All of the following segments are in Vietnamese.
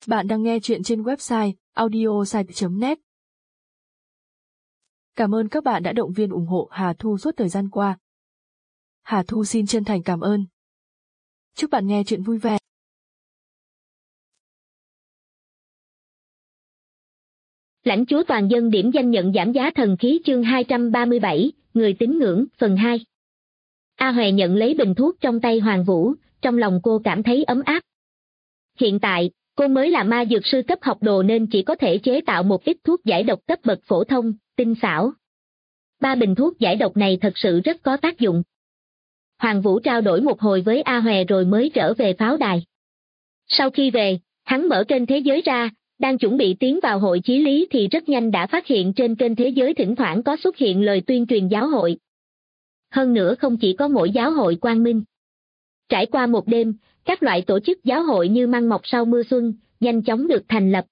Bạn đang nghe chuyện trên website audiosite.net. Cảm ơn các bạn đã động viên ủng hộ Hà Thu suốt thời gian qua. Hà Thu xin chân thành cảm ơn. Chúc bạn nghe chuyện vui vẻ. Lãnh chúa toàn dân điểm danh nhận giảm giá thần khí chương 237, người tín ngưỡng, phần 2. A Hòe nhận lấy bình thuốc trong tay Hoàng Vũ, trong lòng cô cảm thấy ấm áp. Hiện tại, cô mới là ma dược sư cấp học đồ nên chỉ có thể chế tạo một ít thuốc giải độc cấp bậc phổ thông, tinh xảo. 3 bình thuốc giải độc này thật sự rất có tác dụng. Hoàng Vũ trao đổi một hồi với A Hòe rồi mới trở về pháo đài. Sau khi về, hắn mở kênh thế giới ra, đang chuẩn bị tiến vào hội chí lý thì rất nhanh đã phát hiện trên kênh thế giới thỉnh thoảng có xuất hiện lời tuyên truyền giáo hội. Hơn nữa không chỉ có mỗi giáo hội Quang Minh. Trải qua một đêm, các loại tổ chức giáo hội như măng mọc sau mưa xuân, nhanh chóng được thành lập.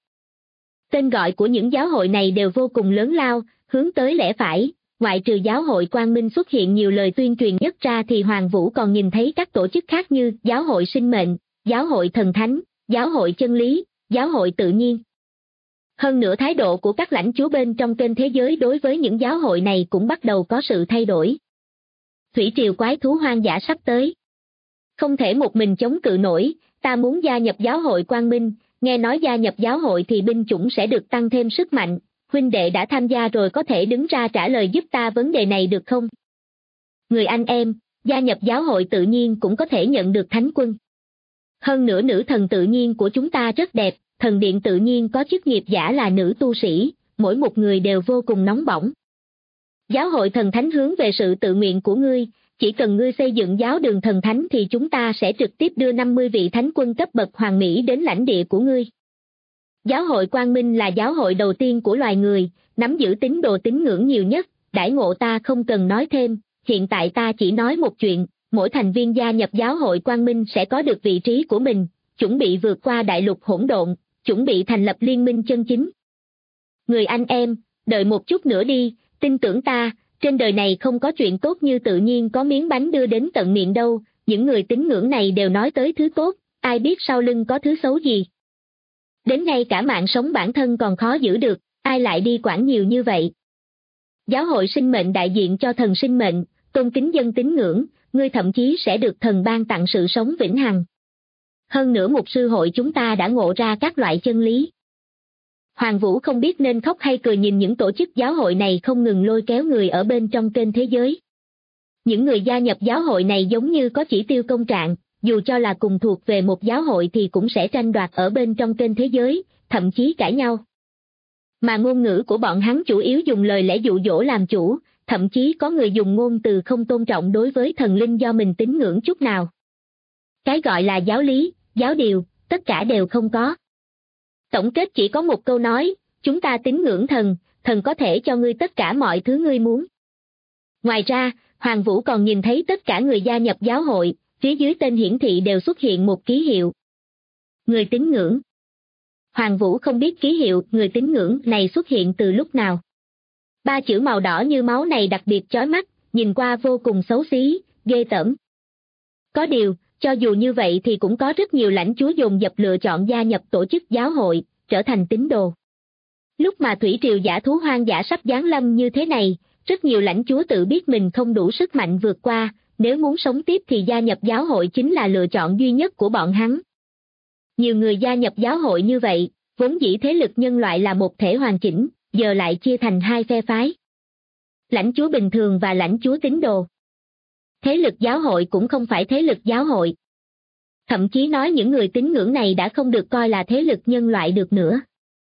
Tên gọi của những giáo hội này đều vô cùng lớn lao, hướng tới lẽ phải, ngoại trừ giáo hội Quang Minh xuất hiện nhiều lời tuyên truyền nhất ra thì Hoàng Vũ còn nhìn thấy các tổ chức khác như giáo hội sinh mệnh, giáo hội thần thánh, giáo hội chân lý, giáo hội tự nhiên. Hơn nữa thái độ của các lãnh chúa bên trong kênh thế giới đối với những giáo hội này cũng bắt đầu có sự thay đổi. Thủy triều quái thú hoang dã sắp tới. Không thể một mình chống cự nổi, ta muốn gia nhập giáo hội Quang Minh, nghe nói gia nhập giáo hội thì binh chủng sẽ được tăng thêm sức mạnh, huynh đệ đã tham gia rồi có thể đứng ra trả lời giúp ta vấn đề này được không? Người anh em, gia nhập giáo hội tự nhiên cũng có thể nhận được thánh quân. Hơn nữa nữ thần tự nhiên của chúng ta rất đẹp, thần điện tự nhiên có chức nghiệp giả là nữ tu sĩ, mỗi một người đều vô cùng nóng bỏng. Giáo hội thần thánh hướng về sự tự nguyện của ngươi, chỉ cần ngươi xây dựng giáo đường thần thánh thì chúng ta sẽ trực tiếp đưa 50 vị thánh quân cấp bậc hoàng mỹ đến lãnh địa của ngươi. Giáo hội Quang Minh là giáo hội đầu tiên của loài người, nắm giữ tín đồ tín ngưỡng nhiều nhất, đãi ngộ ta không cần nói thêm, hiện tại ta chỉ nói một chuyện, mỗi thành viên gia nhập giáo hội Quang Minh sẽ có được vị trí của mình, chuẩn bị vượt qua đại lục hỗn độn, chuẩn bị thành lập liên minh chân chính. Người anh em, đợi một chút nữa đi, tin tưởng ta, trên đời này không có chuyện tốt như tự nhiên có miếng bánh đưa đến tận miệng đâu, những người tín ngưỡng này đều nói tới thứ tốt, ai biết sau lưng có thứ xấu gì. Đến ngay cả mạng sống bản thân còn khó giữ được, ai lại đi quản nhiều như vậy. Giáo hội sinh mệnh đại diện cho thần sinh mệnh, tôn kính dân tín ngưỡng, ngươi thậm chí sẽ được thần ban tặng sự sống vĩnh hằng. Hơn nữa mục sư hội chúng ta đã ngộ ra các loại chân lý. Hoàng Vũ không biết nên khóc hay cười nhìn những tổ chức giáo hội này không ngừng lôi kéo người ở bên trong kênh thế giới. Những người gia nhập giáo hội này giống như có chỉ tiêu công trạng, dù cho là cùng thuộc về một giáo hội thì cũng sẽ tranh đoạt ở bên trong kênh thế giới, thậm chí cãi nhau. Mà ngôn ngữ của bọn hắn chủ yếu dùng lời lẽ dụ dỗ làm chủ, thậm chí có người dùng ngôn từ không tôn trọng đối với thần linh do mình tín ngưỡng chút nào. Cái gọi là giáo lý, giáo điều, tất cả đều không có. Tổng kết chỉ có một câu nói, chúng ta tín ngưỡng thần, thần có thể cho ngươi tất cả mọi thứ ngươi muốn. Ngoài ra, Hoàng Vũ còn nhìn thấy tất cả người gia nhập giáo hội, phía dưới tên hiển thị đều xuất hiện một ký hiệu. Người tín ngưỡng. Hoàng Vũ không biết ký hiệu người tín ngưỡng này xuất hiện từ lúc nào. 3 chữ màu đỏ như máu này đặc biệt chói mắt, nhìn qua vô cùng xấu xí, ghê tởm. Có điều, cho dù như vậy thì cũng có rất nhiều lãnh chúa dồn dập lựa chọn gia nhập tổ chức giáo hội, trở thành tín đồ. Lúc mà thủy triều dã thú hoang dã sắp giáng lâm như thế này, rất nhiều lãnh chúa tự biết mình không đủ sức mạnh vượt qua, nếu muốn sống tiếp thì gia nhập giáo hội chính là lựa chọn duy nhất của bọn hắn. Nhiều người gia nhập giáo hội như vậy, vốn dĩ thế lực nhân loại là một thể hoàn chỉnh, giờ lại chia thành 2 phe phái. Lãnh chúa bình thường và lãnh chúa tín đồ. Thế lực giáo hội cũng không phải thế lực giáo hội. Thậm chí nói những người tín ngưỡng này đã không được coi là thế lực nhân loại được nữa.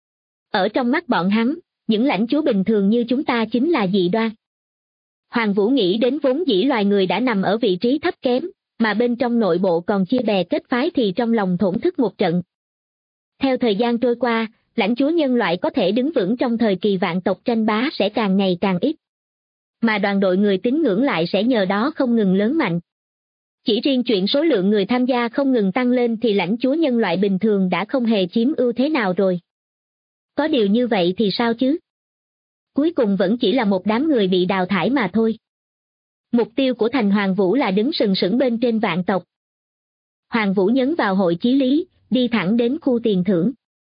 Ở trong mắt bọn hắn, những lãnh chúa bình thường như chúng ta chính là dị đoan. Hoàng Vũ nghĩ đến vốn dĩ loài người đã nằm ở vị trí thấp kém, mà bên trong nội bộ còn chia bè kết phái thì trong lòng thổn thức một trận. Theo thời gian trôi qua, lãnh chúa nhân loại có thể đứng vững trong thời kỳ vạn tộc tranh bá sẽ càng ngày càng ít. Mà đoàn đội người tín ngưỡng lại sẽ nhờ đó không ngừng lớn mạnh. Chỉ riêng chuyện số lượng người tham gia không ngừng tăng lên thì lãnh chúa nhân loại bình thường đã không hề chiếm ưu thế nào rồi. Có điều như vậy thì sao chứ? Cuối cùng vẫn chỉ là một đám người bị đào thải mà thôi. Mục tiêu của thành Hoàng Vũ là đứng sừng sững bên trên vạn tộc. Hoàng Vũ nhấn vào hội chí lý, đi thẳng đến khu tiền thưởng.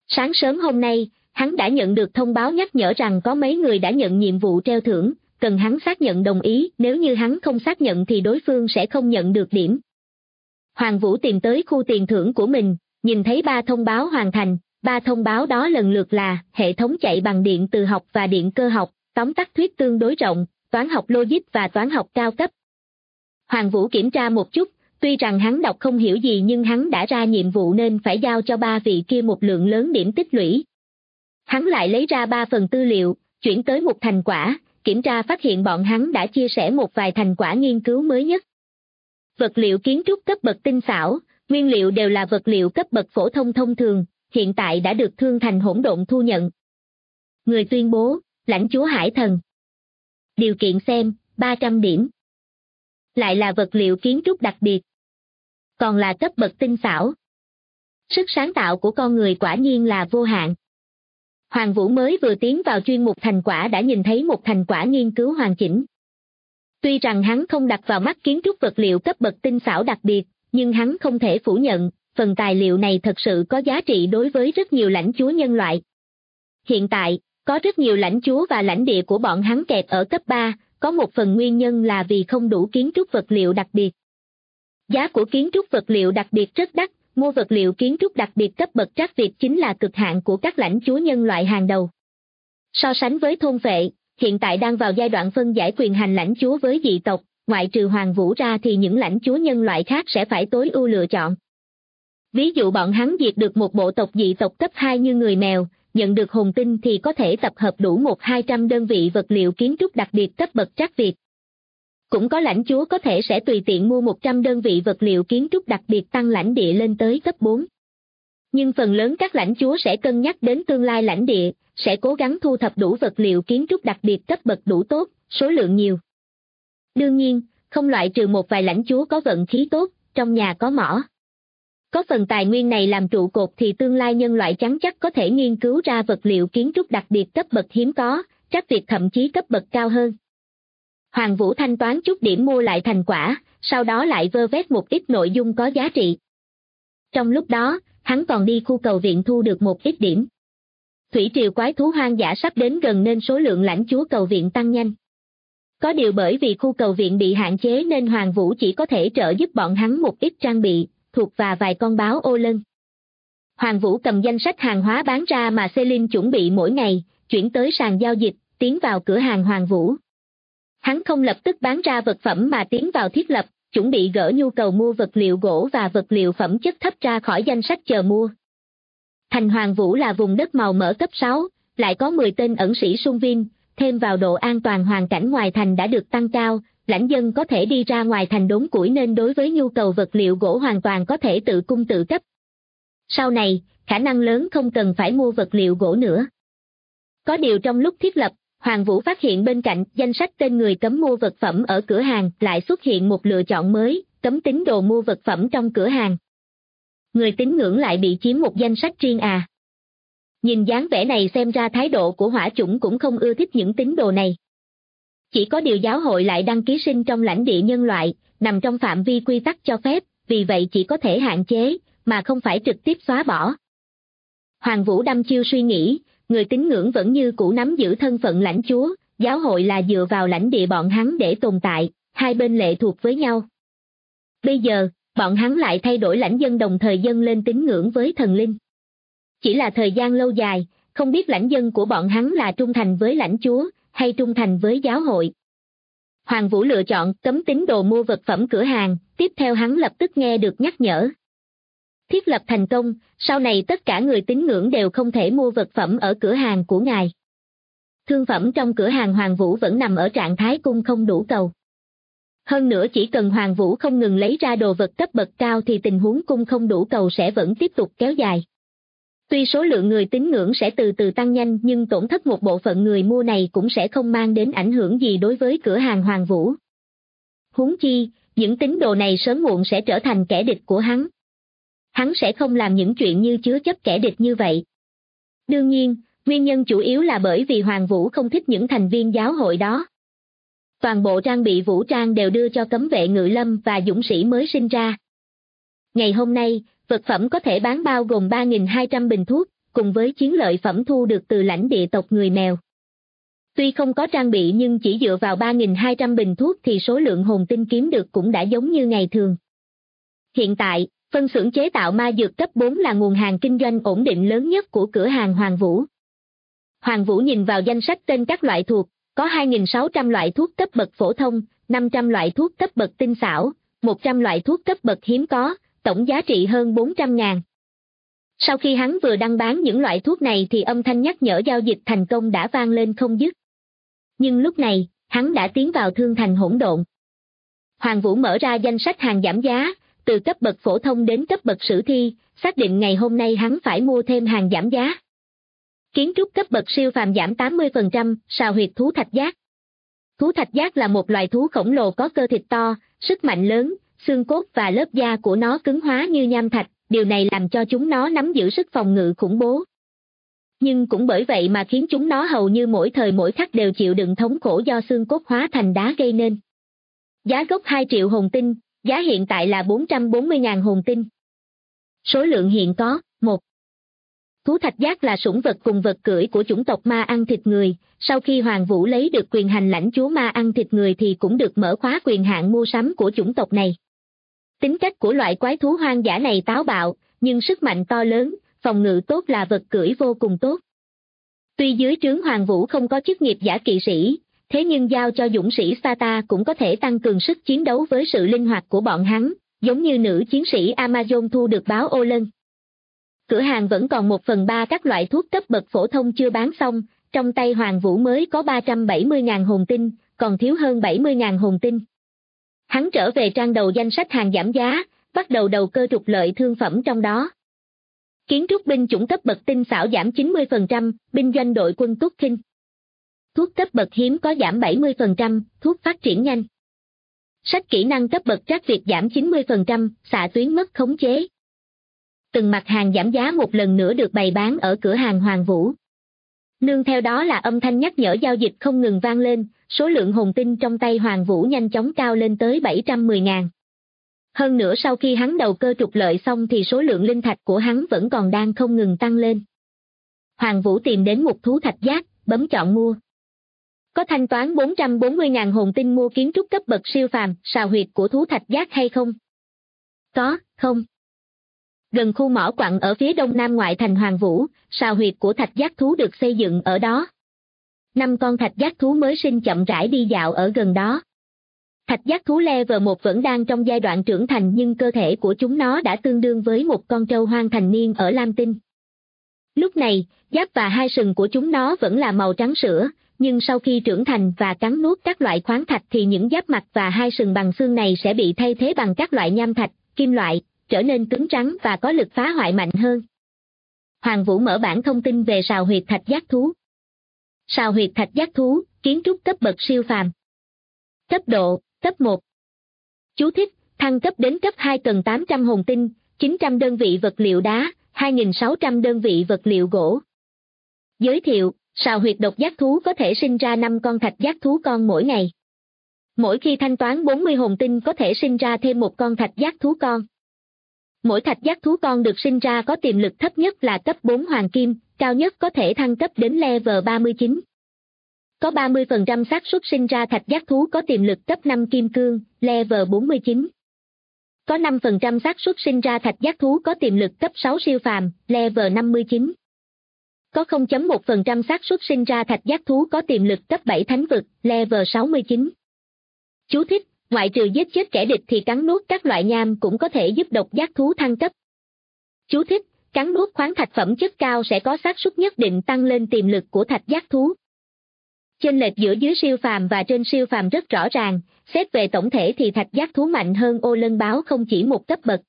Sáng sớm hôm nay, hắn đã nhận được thông báo nhắc nhở rằng có mấy người đã nhận nhiệm vụ treo thưởng, cần hắn xác nhận đồng ý, nếu như hắn không xác nhận thì đối phương sẽ không nhận được điểm. Hoàng Vũ tìm tới khu tiền thưởng của mình, nhìn thấy 3 thông báo hoàn thành, 3 thông báo đó lần lượt là hệ thống chạy bằng điện từ học và điện cơ học, tóm tắt thuyết tương đối rộng, toán học logic và toán học cao cấp. Hoàng Vũ kiểm tra một chút, tuy rằng hắn đọc không hiểu gì nhưng hắn đã ra nhiệm vụ nên phải giao cho 3 vị kia một lượng lớn điểm tích lũy. Hắn lại lấy ra 3 phần tư liệu, chuyển tới một thành quả, kiểm tra phát hiện bọn hắn đã chia sẻ một vài thành quả nghiên cứu mới nhất. Vật liệu kiến trúc cấp bậc tinh xảo, nguyên liệu đều là vật liệu cấp bậc phổ thông thông thường, hiện tại đã được Thương Thành Hỗn Độn thu nhận. Người tuyên bố, lãnh chúa Hải Thần. Điều kiện xem, 300 điểm. Lại là vật liệu kiến trúc đặc biệt. Còn là cấp bậc tinh xảo. Sức sáng tạo của con người quả nhiên là vô hạn. Hoàng Vũ mới vừa tiến vào chuyên mục thành quả đã nhìn thấy một thành quả nghiên cứu hoàn chỉnh. Tuy rằng hắn không đặt vào mắt kiến trúc vật liệu cấp bậc tinh xảo đặc biệt, nhưng hắn không thể phủ nhận, phần tài liệu này thật sự có giá trị đối với rất nhiều lãnh chúa nhân loại. Hiện tại, có rất nhiều lãnh chúa và lãnh địa của bọn hắn kẹt ở cấp 3, có một phần nguyên nhân là vì không đủ kiến trúc vật liệu đặc biệt. Giá của kiến trúc vật liệu đặc biệt rất đắt, mua vật liệu kiến trúc đặc biệt cấp bậc trắc Việt chính là cực hạn của các lãnh chúa nhân loại hàng đầu. So sánh với thôn vệ, hiện tại đang vào giai đoạn phân giải quyền hành lãnh chúa với dị tộc, ngoại trừ Hoàng Vũ ra thì những lãnh chúa nhân loại khác sẽ phải tối ưu lựa chọn. Ví dụ bọn hắn diệt được một bộ tộc dị tộc cấp 2 như người mèo, nhận được hồn tinh thì có thể tập hợp đủ 100-200 đơn vị vật liệu kiến trúc đặc biệt cấp bậc trắc Việt. Cũng có lãnh chúa có thể sẽ tùy tiện mua 100 đơn vị vật liệu kiến trúc đặc biệt tăng lãnh địa lên tới cấp 4. Nhưng phần lớn các lãnh chúa sẽ cân nhắc đến tương lai lãnh địa, sẽ cố gắng thu thập đủ vật liệu kiến trúc đặc biệt cấp bậc đủ tốt, số lượng nhiều. Đương nhiên, không loại trừ một vài lãnh chúa có vận khí tốt, trong nhà có mỏ. Có phần tài nguyên này làm trụ cột thì tương lai nhân loại chắn chắc có thể nghiên cứu ra vật liệu kiến trúc đặc biệt cấp bậc hiếm có, trắc Việt thậm chí cấp bậc cao hơn. Hoàng Vũ thanh toán chút điểm mua lại thành quả, sau đó lại vơ vét một ít nội dung có giá trị. Trong lúc đó, hắn còn đi khu cầu viện thu được một ít điểm. Thủy triều quái thú hoang dã sắp đến gần nên số lượng lãnh chúa cầu viện tăng nhanh. Có điều bởi vì khu cầu viện bị hạn chế nên Hoàng Vũ chỉ có thể trợ giúp bọn hắn một ít trang bị, thuộc và vài con báo ô lân. Hoàng Vũ cầm danh sách hàng hóa bán ra mà Celine chuẩn bị mỗi ngày, chuyển tới sàn giao dịch, tiến vào cửa hàng Hoàng Vũ. Hắn không lập tức bán ra vật phẩm mà tiến vào thiết lập, chuẩn bị gỡ nhu cầu mua vật liệu gỗ và vật liệu phẩm chất thấp ra khỏi danh sách chờ mua. Thành Hoàng Vũ là vùng đất màu mỡ cấp 6, lại có 10 tên ẩn sĩ xung viên, thêm vào độ an toàn hoàn cảnh ngoài thành đã được tăng cao, lãnh dân có thể đi ra ngoài thành đốn củi nên đối với nhu cầu vật liệu gỗ hoàn toàn có thể tự cung tự cấp. Sau này, khả năng lớn không cần phải mua vật liệu gỗ nữa. Có điều trong lúc thiết lập, Hoàng Vũ phát hiện bên cạnh danh sách tên người cấm mua vật phẩm ở cửa hàng lại xuất hiện một lựa chọn mới, cấm tín đồ mua vật phẩm trong cửa hàng. Người tín ngưỡng lại bị chiếm một danh sách riêng à. Nhìn dáng vẻ này xem ra thái độ của hỏa chủng cũng không ưa thích những tín đồ này. Chỉ có điều giáo hội lại đăng ký sinh trong lãnh địa nhân loại, nằm trong phạm vi quy tắc cho phép, vì vậy chỉ có thể hạn chế, mà không phải trực tiếp xóa bỏ. Hoàng Vũ đăm chiêu suy nghĩ, người tín ngưỡng vẫn như cũ nắm giữ thân phận lãnh chúa, giáo hội là dựa vào lãnh địa bọn hắn để tồn tại, hai bên lệ thuộc với nhau. Bây giờ, bọn hắn lại thay đổi lãnh dân đồng thời dâng lên tín ngưỡng với thần linh. Chỉ là thời gian lâu dài, không biết lãnh dân của bọn hắn là trung thành với lãnh chúa, hay trung thành với giáo hội. Hoàng Vũ lựa chọn cấm tín đồ mua vật phẩm cửa hàng, tiếp theo hắn lập tức nghe được nhắc nhở. Thiết lập thành công, sau này tất cả người tín ngưỡng đều không thể mua vật phẩm ở cửa hàng của ngài. Thương phẩm trong cửa hàng Hoàng Vũ vẫn nằm ở trạng thái cung không đủ cầu. Hơn nữa chỉ cần Hoàng Vũ không ngừng lấy ra đồ vật cấp bậc cao thì tình huống cung không đủ cầu sẽ vẫn tiếp tục kéo dài. Tuy số lượng người tín ngưỡng sẽ từ từ tăng nhanh nhưng tổn thất một bộ phận người mua này cũng sẽ không mang đến ảnh hưởng gì đối với cửa hàng Hoàng Vũ. Huống chi, những tín đồ này sớm muộn sẽ trở thành kẻ địch của hắn. Hắn sẽ không làm những chuyện như chứa chấp kẻ địch như vậy. Đương nhiên, nguyên nhân chủ yếu là bởi vì Hoàng Vũ không thích những thành viên giáo hội đó. Toàn bộ trang bị vũ trang đều đưa cho cấm vệ ngự lâm và dũng sĩ mới sinh ra. Ngày hôm nay, vật phẩm có thể bán bao gồm 3.200 bình thuốc, cùng với chiến lợi phẩm thu được từ lãnh địa tộc người mèo. Tuy không có trang bị nhưng chỉ dựa vào 3.200 bình thuốc thì số lượng hồn tinh kiếm được cũng đã giống như ngày thường. Hiện tại, phân xưởng chế tạo ma dược cấp 4 là nguồn hàng kinh doanh ổn định lớn nhất của cửa hàng Hoàng Vũ. Hoàng Vũ nhìn vào danh sách tên các loại thuộc, có 2.600 loại thuốc cấp bậc phổ thông, 500 loại thuốc cấp bậc tinh xảo, 100 loại thuốc cấp bậc hiếm có, tổng giá trị hơn 400.000. Sau khi hắn vừa đăng bán những loại thuốc này thì âm thanh nhắc nhở giao dịch thành công đã vang lên không dứt. Nhưng lúc này, hắn đã tiến vào thương thành hỗn độn. Hoàng Vũ mở ra danh sách hàng giảm giá, từ cấp bậc phổ thông đến cấp bậc sử thi, xác định ngày hôm nay hắn phải mua thêm hàng giảm giá. Kiến trúc cấp bậc siêu phàm giảm 80%, sào huyệt thú thạch giác. Thú thạch giác là một loài thú khổng lồ có cơ thịt to, sức mạnh lớn, xương cốt và lớp da của nó cứng hóa như nham thạch, điều này làm cho chúng nó nắm giữ sức phòng ngự khủng bố. Nhưng cũng bởi vậy mà khiến chúng nó hầu như mỗi thời mỗi khắc đều chịu đựng thống khổ do xương cốt hóa thành đá gây nên. Giá gốc 2 triệu hồn tinh, giá hiện tại là 440.000 hồn tinh. Số lượng hiện có, 1. Thú thạch giác là sủng vật cùng vật cưỡi của chủng tộc ma ăn thịt người, sau khi Hoàng Vũ lấy được quyền hành lãnh chúa ma ăn thịt người thì cũng được mở khóa quyền hạn mua sắm của chủng tộc này. Tính cách của loại quái thú hoang dã này táo bạo, nhưng sức mạnh to lớn, phòng ngự tốt là vật cưỡi vô cùng tốt. Tuy dưới trướng Hoàng Vũ không có chức nghiệp giả kỵ sĩ, thế nhưng giao cho dũng sĩ Sparta cũng có thể tăng cường sức chiến đấu với sự linh hoạt của bọn hắn, giống như nữ chiến sĩ Amazon thu được báo ô lân. Cửa hàng vẫn còn 1/3 các loại thuốc cấp bậc phổ thông chưa bán xong, trong tay Hoàng Vũ mới có 370.000 hồn tinh, còn thiếu hơn 70.000 hồn tinh. Hắn trở về trang đầu danh sách hàng giảm giá, bắt đầu đầu cơ trục lợi thương phẩm trong đó. Kiến trúc binh chủng cấp bậc tinh xảo giảm 90%, binh doanh đội quân túc khinh. Thuốc cấp bậc hiếm có giảm 70%, thuốc phát triển nhanh. Sách kỹ năng cấp bậc trắc Việt giảm 90%, xạ tuyến mất khống chế. Từng mặt hàng giảm giá một lần nữa được bày bán ở cửa hàng Hoàng Vũ. Nương theo đó là âm thanh nhắc nhở giao dịch không ngừng vang lên, số lượng hồn tinh trong tay Hoàng Vũ nhanh chóng cao lên tới 710.000. Hơn nữa sau khi hắn đầu cơ trục lợi xong thì số lượng linh thạch của hắn vẫn còn đang không ngừng tăng lên. Hoàng Vũ tìm đến một thú thạch giác, bấm chọn mua. Có thanh toán 440.000 hồn tinh mua kiến trúc cấp bậc siêu phàm, sào huyệt của thú thạch giác hay không? Có, không. Gần khu mỏ quặng ở phía đông nam ngoại thành Hoàng Vũ, sào huyệt của thạch giác thú được xây dựng ở đó. 5 con thạch giác thú mới sinh chậm rãi đi dạo ở gần đó. Thạch giác thú level 1 vẫn đang trong giai đoạn trưởng thành nhưng cơ thể của chúng nó đã tương đương với một con trâu hoang thành niên ở Lam Tinh. Lúc này, giáp và hai sừng của chúng nó vẫn là màu trắng sữa, nhưng sau khi trưởng thành và cắn nuốt các loại khoáng thạch thì những giáp mặt và hai sừng bằng xương này sẽ bị thay thế bằng các loại nham thạch, kim loại, trở nên cứng rắn và có lực phá hoại mạnh hơn. Hoàng Vũ mở bản thông tin về sào huyệt thạch giác thú. Sào huyệt thạch giác thú, kiến trúc cấp bậc siêu phàm. Cấp độ, cấp 1. Chú thích, thăng cấp đến cấp 2 cần 800 hồn tinh, 900 đơn vị vật liệu đá, 2.600 đơn vị vật liệu gỗ. Giới thiệu, sào huyệt độc giác thú có thể sinh ra 5 con thạch giác thú con mỗi ngày. Mỗi khi thanh toán 40 hồn tinh có thể sinh ra thêm một con thạch giác thú con. Mỗi thạch giác thú con được sinh ra có tiềm lực thấp nhất là cấp 4 hoàng kim, cao nhất có thể thăng cấp đến level 39. Có 30% xác suất sinh ra thạch giác thú có tiềm lực cấp 5 kim cương, level 49. Có 5% xác suất sinh ra thạch giác thú có tiềm lực cấp 6 siêu phàm, level 59. Có 0.1% xác suất sinh ra thạch giác thú có tiềm lực cấp 7 thánh vực, level 69. Chú thích, ngoại trừ giết chết kẻ địch thì cắn nuốt các loại nham cũng có thể giúp độc giác thú thăng cấp. Chú thích, cắn nuốt khoáng thạch phẩm chất cao sẽ có xác suất nhất định tăng lên tiềm lực của thạch giác thú. Chênh lệch giữa dưới siêu phàm và trên siêu phàm rất rõ ràng, xét về tổng thể thì thạch giác thú mạnh hơn ô lân báo không chỉ một cấp bậc.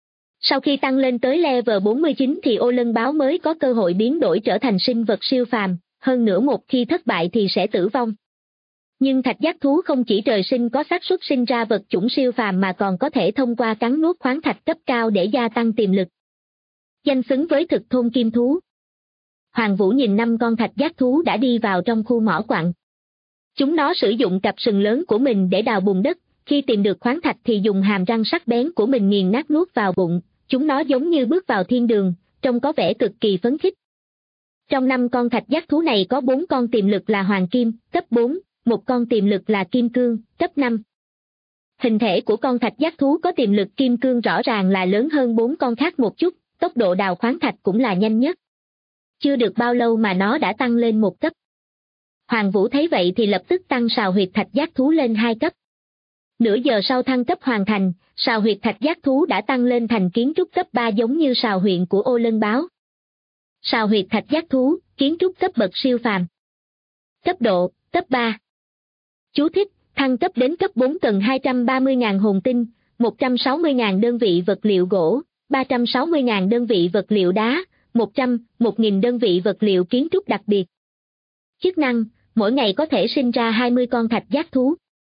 Sau khi tăng lên tới level 49 thì ô lân báo mới có cơ hội biến đổi trở thành sinh vật siêu phàm, hơn nữa một khi thất bại thì sẽ tử vong. Nhưng thạch giác thú không chỉ trời sinh có xác suất sinh ra vật chủng siêu phàm mà còn có thể thông qua cắn nuốt khoáng thạch cấp cao để gia tăng tiềm lực. Danh xứng với thực thôn kim thú. Hoàng Vũ nhìn 5 con thạch giác thú đã đi vào trong khu mỏ quặng. Chúng nó sử dụng cặp sừng lớn của mình để đào bùn đất, khi tìm được khoáng thạch thì dùng hàm răng sắc bén của mình nghiền nát nuốt vào bụng, chúng nó giống như bước vào thiên đường, trông có vẻ cực kỳ phấn khích. Trong 5 con thạch giác thú này có 4 con tiềm lực là hoàng kim, cấp 4, một con tiềm lực là kim cương, cấp 5. Hình thể của con thạch giác thú có tiềm lực kim cương rõ ràng là lớn hơn 4 con khác một chút, tốc độ đào khoáng thạch cũng là nhanh nhất. Chưa được bao lâu mà nó đã tăng lên 1 cấp. Hoàng Vũ thấy vậy thì lập tức tăng sào huyệt thạch giác thú lên 2 cấp. Nửa giờ sau thăng cấp hoàn thành, sào huyệt thạch giác thú đã tăng lên thành kiến trúc cấp 3 giống như sào huyện của Ô Lân Báo. Sào huyệt thạch giác thú, kiến trúc cấp bậc siêu phàm. Cấp độ, cấp 3. Chú thích, thăng cấp đến cấp 4 cần 230.000 hồn tinh, 160.000 đơn vị vật liệu gỗ, 360.000 đơn vị vật liệu đá, 1.000 đơn vị vật liệu kiến trúc đặc biệt. Chức năng, mỗi ngày có thể sinh ra 20 con thạch giác thú.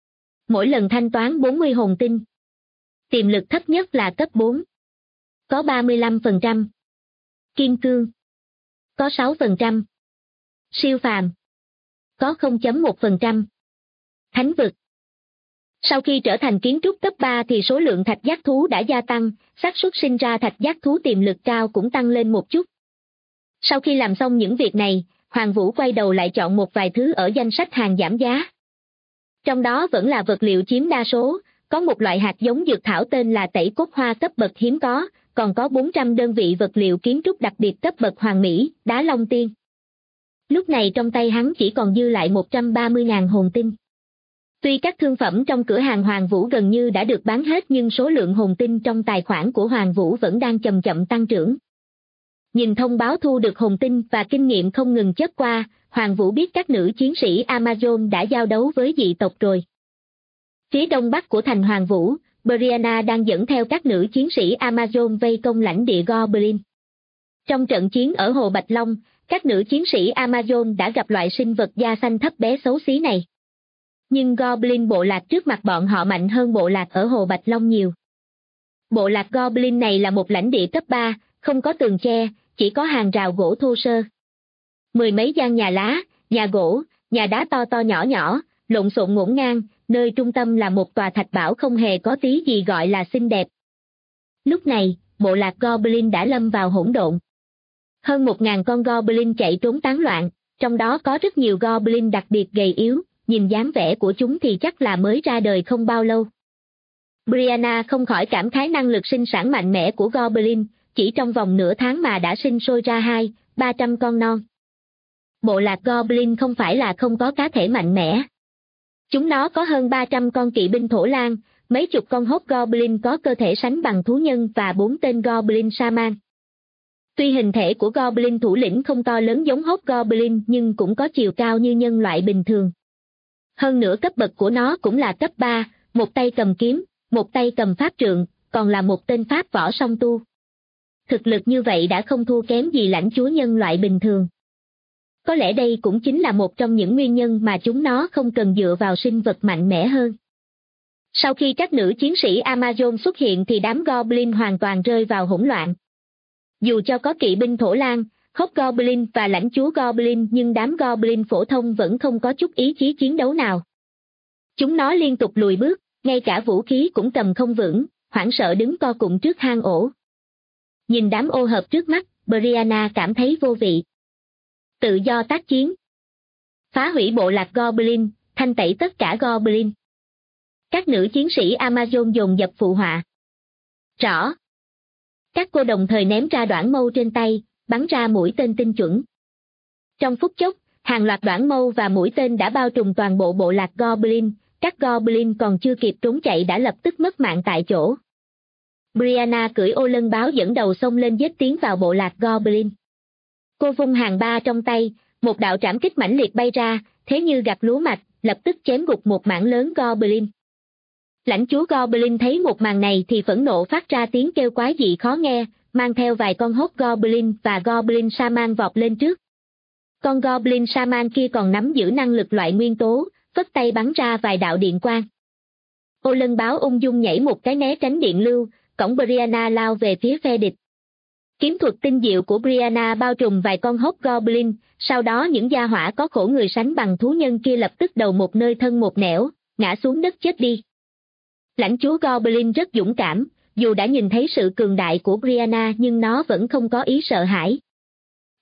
Mỗi lần thanh toán 40 hồn tinh. Tiềm lực thấp nhất là cấp 4. Có 35%. Kim cương. Có 6%. Siêu phàm. Có 0.1%. Thánh vực. Sau khi trở thành kiến trúc cấp 3 thì số lượng thạch giác thú đã gia tăng, xác suất sinh ra thạch giác thú tiềm lực cao cũng tăng lên một chút. Sau khi làm xong những việc này, Hoàng Vũ quay đầu lại chọn một vài thứ ở danh sách hàng giảm giá. Trong đó vẫn là vật liệu chiếm đa số, có một loại hạt giống dược thảo tên là tẩy cốt hoa cấp bậc hiếm có, còn có 400 đơn vị vật liệu kiến trúc đặc biệt cấp bậc hoàn mỹ, đá long tiên. Lúc này trong tay hắn chỉ còn dư lại 130.000 hồn tinh. Tuy các thương phẩm trong cửa hàng Hoàng Vũ gần như đã được bán hết nhưng số lượng hồn tinh trong tài khoản của Hoàng Vũ vẫn đang chậm chậm tăng trưởng. Nhìn thông báo thu được hồn tinh và kinh nghiệm không ngừng chớp qua, Hoàng Vũ biết các nữ chiến sĩ Amazon đã giao đấu với dị tộc rồi. Phía đông bắc của thành Hoàng Vũ, Brianna đang dẫn theo các nữ chiến sĩ Amazon vây công lãnh địa Goblin. Trong trận chiến ở Hồ Bạch Long, các nữ chiến sĩ Amazon đã gặp loại sinh vật da xanh thấp bé xấu xí này. Nhưng Goblin bộ lạc trước mặt bọn họ mạnh hơn bộ lạc ở Hồ Bạch Long nhiều. Bộ lạc Goblin này là một lãnh địa cấp 3, không có tường che, chỉ có hàng rào gỗ thô sơ. Mười mấy gian nhà lá, nhà gỗ, nhà đá to to nhỏ nhỏ, lộn xộn ngổn ngang, nơi trung tâm là một tòa thạch bảo không hề có tí gì gọi là xinh đẹp. Lúc này, bộ lạc Goblin đã lâm vào hỗn độn. Hơn 1.000 con Goblin chạy trốn tán loạn, trong đó có rất nhiều Goblin đặc biệt gầy yếu, nhìn dáng vẻ của chúng thì chắc là mới ra đời không bao lâu. Brianna không khỏi cảm khái năng lực sinh sản mạnh mẽ của Goblin, chỉ trong vòng nửa tháng mà đã sinh sôi ra 200-300 con non. Bộ lạc Goblin không phải là không có cá thể mạnh mẽ. Chúng nó có hơn 300 con kỵ binh thổ lang, mấy chục con hốt Goblin có cơ thể sánh bằng thú nhân và 4 tên Goblin Shaman. Tuy hình thể của Goblin thủ lĩnh không to lớn giống hốt Goblin nhưng cũng có chiều cao như nhân loại bình thường. Hơn nữa cấp bậc của nó cũng là cấp 3, một tay cầm kiếm, một tay cầm pháp trượng, còn là một tên pháp võ song tu. Thực lực như vậy đã không thua kém gì lãnh chúa nhân loại bình thường. Có lẽ đây cũng chính là một trong những nguyên nhân mà chúng nó không cần dựa vào sinh vật mạnh mẽ hơn. Sau khi các nữ chiến sĩ Amazon xuất hiện thì đám Goblin hoàn toàn rơi vào hỗn loạn. Dù cho có kỵ binh thổ lang, Hobgoblin và lãnh chúa Goblin nhưng đám Goblin phổ thông vẫn không có chút ý chí chiến đấu nào. Chúng nó liên tục lùi bước, ngay cả vũ khí cũng cầm không vững, hoảng sợ đứng co cụm trước hang ổ. Nhìn đám ô hợp trước mắt, Brianna cảm thấy vô vị. Tự do tác chiến. Phá hủy bộ lạc Goblin, thanh tẩy tất cả Goblin. Các nữ chiến sĩ Amazon dồn dập phụ họa. Rõ. Các cô đồng thời ném ra đoản mâu trên tay, bắn ra mũi tên tinh chuẩn. Trong phút chốc, hàng loạt đoản mâu và mũi tên đã bao trùm toàn bộ bộ lạc Goblin, các Goblin còn chưa kịp trốn chạy đã lập tức mất mạng tại chỗ. Brianna cưỡi ô lân báo dẫn đầu xông lên giết tiến vào bộ lạc Goblin. Cô vung hàng ba trong tay, một đạo trảm kích mãnh liệt bay ra, thế như gặt lúa mạch, lập tức chém gục một mảng lớn Goblin. Lãnh chúa Goblin thấy một màn này thì phẫn nộ phát ra tiếng kêu quái dị khó nghe, mang theo vài con hốt Goblin và Goblin Shaman vọt lên trước. Con Goblin Shaman kia còn nắm giữ năng lực loại nguyên tố, phất tay bắn ra vài đạo điện quang. Ô lân báo ung dung nhảy một cái né tránh điện lưu, cõng Brianna lao về phía phe địch. Kiếm thuật tinh diệu của Brianna bao trùm vài con hốt Goblin, sau đó những gia hỏa có khổ người sánh bằng thú nhân kia lập tức đầu một nơi thân một nẻo, ngã xuống đất chết đi. Lãnh chúa Goblin rất dũng cảm, dù đã nhìn thấy sự cường đại của Brianna nhưng nó vẫn không có ý sợ hãi.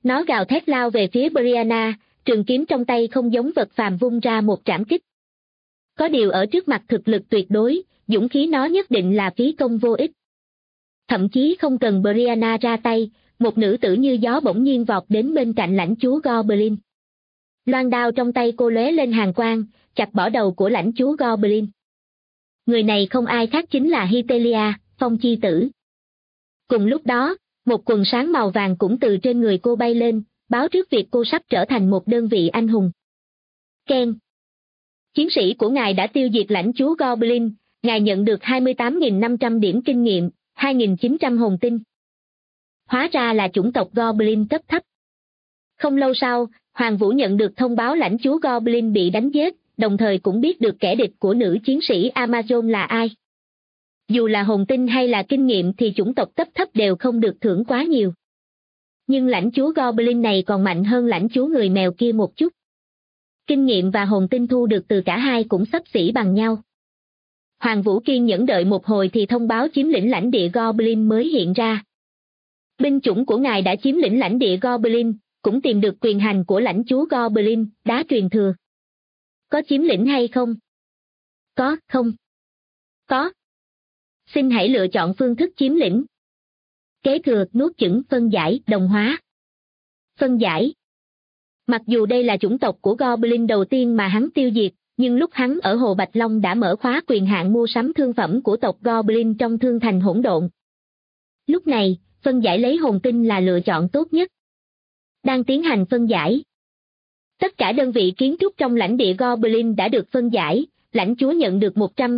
Nó gào thét lao về phía Brianna, trường kiếm trong tay không giống vật phàm vung ra một trảm kích. Có điều ở trước mặt thực lực tuyệt đối, dũng khí nó nhất định là phí công vô ích. Thậm chí không cần Brianna ra tay, một nữ tử như gió bỗng nhiên vọt đến bên cạnh lãnh chúa Goblin. Loan đao trong tay cô lóe lên hàn quang, chặt bỏ đầu của lãnh chúa Goblin. Người này không ai khác chính là Hytelia, phong chi tử. Cùng lúc đó, một quần sáng màu vàng cũng từ trên người cô bay lên, báo trước việc cô sắp trở thành một đơn vị anh hùng. Ken. Chiến sĩ của ngài đã tiêu diệt lãnh chúa Goblin, ngài nhận được 28.500 điểm kinh nghiệm, 2.900 hồn tinh. Hóa ra là chủng tộc Goblin cấp thấp. Không lâu sau, Hoàng Vũ nhận được thông báo lãnh chúa Goblin bị đánh giết, đồng thời cũng biết được kẻ địch của nữ chiến sĩ Amazon là ai. Dù là hồn tinh hay là kinh nghiệm thì chủng tộc cấp thấp đều không được thưởng quá nhiều. Nhưng lãnh chúa Goblin này còn mạnh hơn lãnh chúa người mèo kia một chút. Kinh nghiệm và hồn tinh thu được từ cả hai cũng xấp xỉ bằng nhau. Hoàng Vũ kiên nhẫn đợi một hồi thì thông báo chiếm lĩnh lãnh địa Goblin mới hiện ra. Binh chủng của ngài đã chiếm lĩnh lãnh địa Goblin, cũng tìm được quyền hành của lãnh chúa Goblin, đá truyền thừa. Có chiếm lĩnh hay không? Có, không? Có. Xin hãy lựa chọn phương thức chiếm lĩnh. Kế thừa, nuốt chửng, phân giải, đồng hóa. Phân giải. Mặc dù đây là chủng tộc của Goblin đầu tiên mà hắn tiêu diệt, nhưng lúc hắn ở Hồ Bạch Long đã mở khóa quyền hạn mua sắm thương phẩm của tộc Goblin trong thương thành hỗn độn. Lúc này, phân giải lấy hồn tinh là lựa chọn tốt nhất. Đang tiến hành phân giải. Tất cả đơn vị kiến trúc trong lãnh địa Goblin đã được phân giải, lãnh chúa nhận được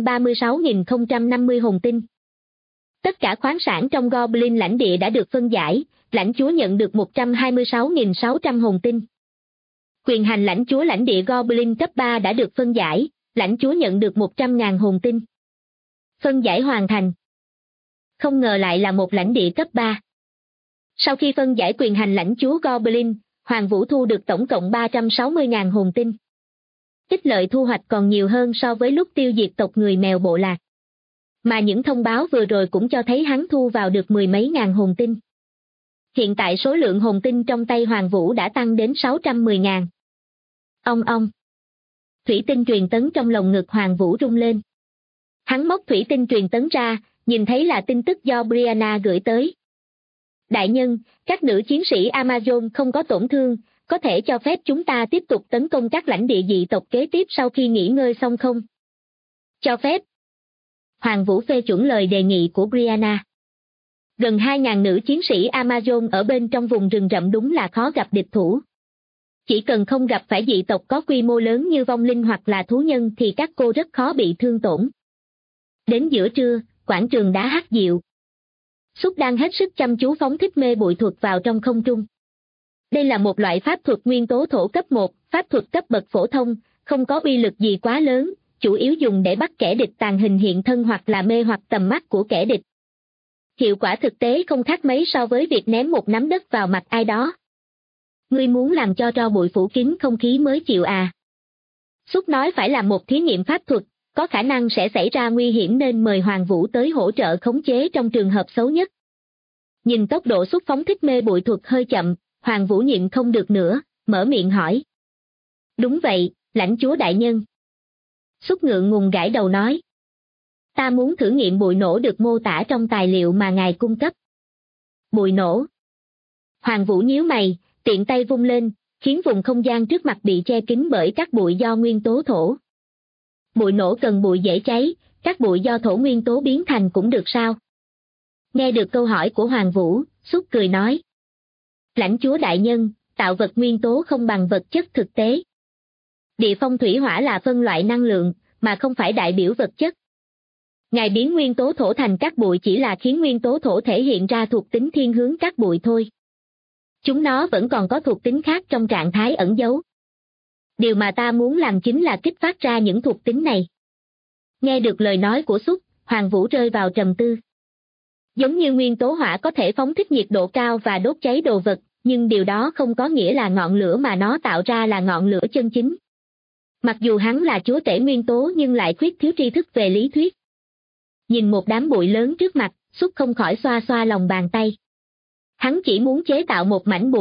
136.050 hồn tinh. Tất cả khoáng sản trong Goblin lãnh địa đã được phân giải, lãnh chúa nhận được 126.600 hồn tinh. Quyền hành lãnh chúa lãnh địa Goblin cấp 3 đã được phân giải, lãnh chúa nhận được 100.000 hồn tinh. Phân giải hoàn thành. Không ngờ lại là một lãnh địa cấp 3. Sau khi phân giải quyền hành lãnh chúa Goblin, Hoàng Vũ thu được tổng cộng 360.000 hồn tinh. Ích lợi thu hoạch còn nhiều hơn so với lúc tiêu diệt tộc người mèo bộ lạc. Mà những thông báo vừa rồi cũng cho thấy hắn thu vào được 10 mấy ngàn hồn tinh. Hiện tại số lượng hồn tinh trong tay Hoàng Vũ đã tăng đến 610.000. Ong. Thủy tinh truyền tấn trong lồng ngực Hoàng Vũ rung lên. Hắn móc thủy tinh truyền tấn ra, nhìn thấy là tin tức do Brianna gửi tới. Đại nhân, các nữ chiến sĩ Amazon không có tổn thương, có thể cho phép chúng ta tiếp tục tấn công các lãnh địa dị tộc kế tiếp sau khi nghỉ ngơi xong không? Cho phép. Hoàng Vũ phê chuẩn lời đề nghị của Brianna. Gần 2.000 nữ chiến sĩ Amazon ở bên trong vùng rừng rậm đúng là khó gặp địch thủ. Chỉ cần không gặp phải dị tộc có quy mô lớn như vong linh hoặc là thú nhân thì các cô rất khó bị thương tổn. Đến giữa trưa, quảng trường đá hắc diệu. Súc đang hết sức chăm chú phóng thích mê bụi thuật vào trong không trung. Đây là một loại pháp thuật nguyên tố thổ cấp 1, pháp thuật cấp bậc phổ thông, không có uy lực gì quá lớn, chủ yếu dùng để bắt kẻ địch tàng hình hiện thân hoặc là mê hoặc tầm mắt của kẻ địch. Hiệu quả thực tế không khác mấy so với việc ném một nắm đất vào mặt ai đó. Ngươi muốn làm cho tro bụi phủ kín không khí mới chịu à? Súc nói phải làm một thí nghiệm pháp thuật, có khả năng sẽ xảy ra nguy hiểm nên mời Hoàng Vũ tới hỗ trợ khống chế trong trường hợp xấu nhất. Nhìn tốc độ Súc phóng thích mê bụi thuật hơi chậm, Hoàng Vũ nhịn không được nữa, mở miệng hỏi. Đúng vậy, lãnh chúa đại nhân. Súc ngượng ngùng gãi đầu nói. Ta muốn thử nghiệm bụi nổ được mô tả trong tài liệu mà ngài cung cấp. Bụi nổ. Hoàng Vũ nhíu mày, tiện tay vung lên, khiến vùng không gian trước mặt bị che kín bởi các bụi do nguyên tố thổ. Bụi nổ cần bụi dễ cháy, các bụi do thổ nguyên tố biến thành cũng được sao? Nghe được câu hỏi của Hoàng Vũ, Súc cười nói. Lãnh chúa đại nhân, tạo vật nguyên tố không bằng vật chất thực tế. Địa phong thủy hỏa là phân loại năng lượng, mà không phải đại biểu vật chất. Ngài biến nguyên tố thổ thành các bụi chỉ là khiến nguyên tố thổ thể hiện ra thuộc tính thiên hướng các bụi thôi. Chúng nó vẫn còn có thuộc tính khác trong trạng thái ẩn giấu. Điều mà ta muốn làm chính là kích phát ra những thuộc tính này. Nghe được lời nói của Súc, Hoàng Vũ rơi vào trầm tư. Giống như nguyên tố hỏa có thể phóng thích nhiệt độ cao và đốt cháy đồ vật, nhưng điều đó không có nghĩa là ngọn lửa mà nó tạo ra là ngọn lửa chân chính. Mặc dù hắn là chúa tể nguyên tố nhưng lại khuyết thiếu tri thức về lý thuyết. Nhìn một đám bụi lớn trước mặt, Súc không khỏi xoa xoa lòng bàn tay. Hắn chỉ muốn chế tạo một mảnh bụi,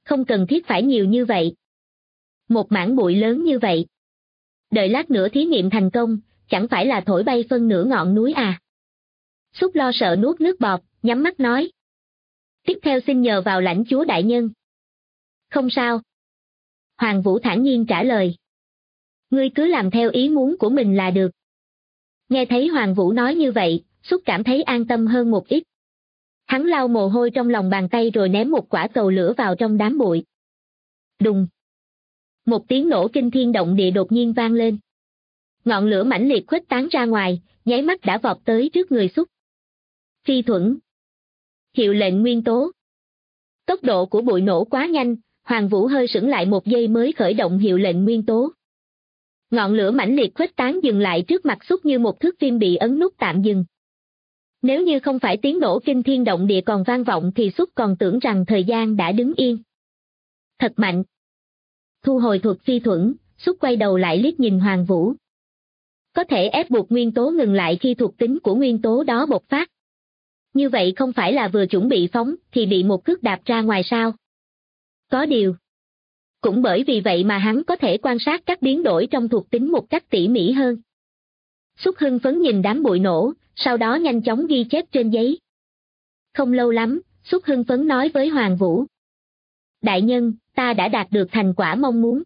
không cần thiết phải nhiều như vậy. Một mảng bụi lớn như vậy. Đợi lát nữa thí nghiệm thành công, chẳng phải là thổi bay phân nửa ngọn núi à? Súc lo sợ nuốt nước bọt, nhắm mắt nói. Tiếp theo xin nhờ vào lãnh chúa đại nhân. Không sao. Hoàng Vũ thản nhiên trả lời. Ngươi cứ làm theo ý muốn của mình là được. Nghe thấy Hoàng Vũ nói như vậy, Súc cảm thấy an tâm hơn một ít. Hắn lau mồ hôi trong lòng bàn tay rồi ném một quả cầu lửa vào trong đám bụi. Đùng. Một tiếng nổ kinh thiên động địa đột nhiên vang lên. Ngọn lửa mãnh liệt khuếch tán ra ngoài, nháy mắt đã vọt tới trước người Súc. Phi thuẫn. Hiệu lệnh nguyên tố. Tốc độ của bụi nổ quá nhanh, Hoàng Vũ hơi sững lại một giây mới khởi động hiệu lệnh nguyên tố. Ngọn lửa mãnh liệt khuếch tán dừng lại trước mặt Súc như một thước phim bị ấn nút tạm dừng. Nếu như không phải tiếng nổ kinh thiên động địa còn vang vọng thì Súc còn tưởng rằng thời gian đã đứng yên. Thật mạnh. Thu hồi thuật phi thuẫn, Súc quay đầu lại liếc nhìn Hoàng Vũ. Có thể ép buộc nguyên tố ngừng lại khi thuộc tính của nguyên tố đó bộc phát. Như vậy không phải là vừa chuẩn bị phóng thì bị một cước đạp ra ngoài sao? Có điều. Cũng bởi vì vậy mà hắn có thể quan sát các biến đổi trong thuộc tính một cách tỉ mỉ hơn. Súc hưng phấn nhìn đám bụi nổ, sau đó nhanh chóng ghi chép trên giấy. Không lâu lắm, Súc hưng phấn nói với Hoàng Vũ. Đại nhân, ta đã đạt được thành quả mong muốn.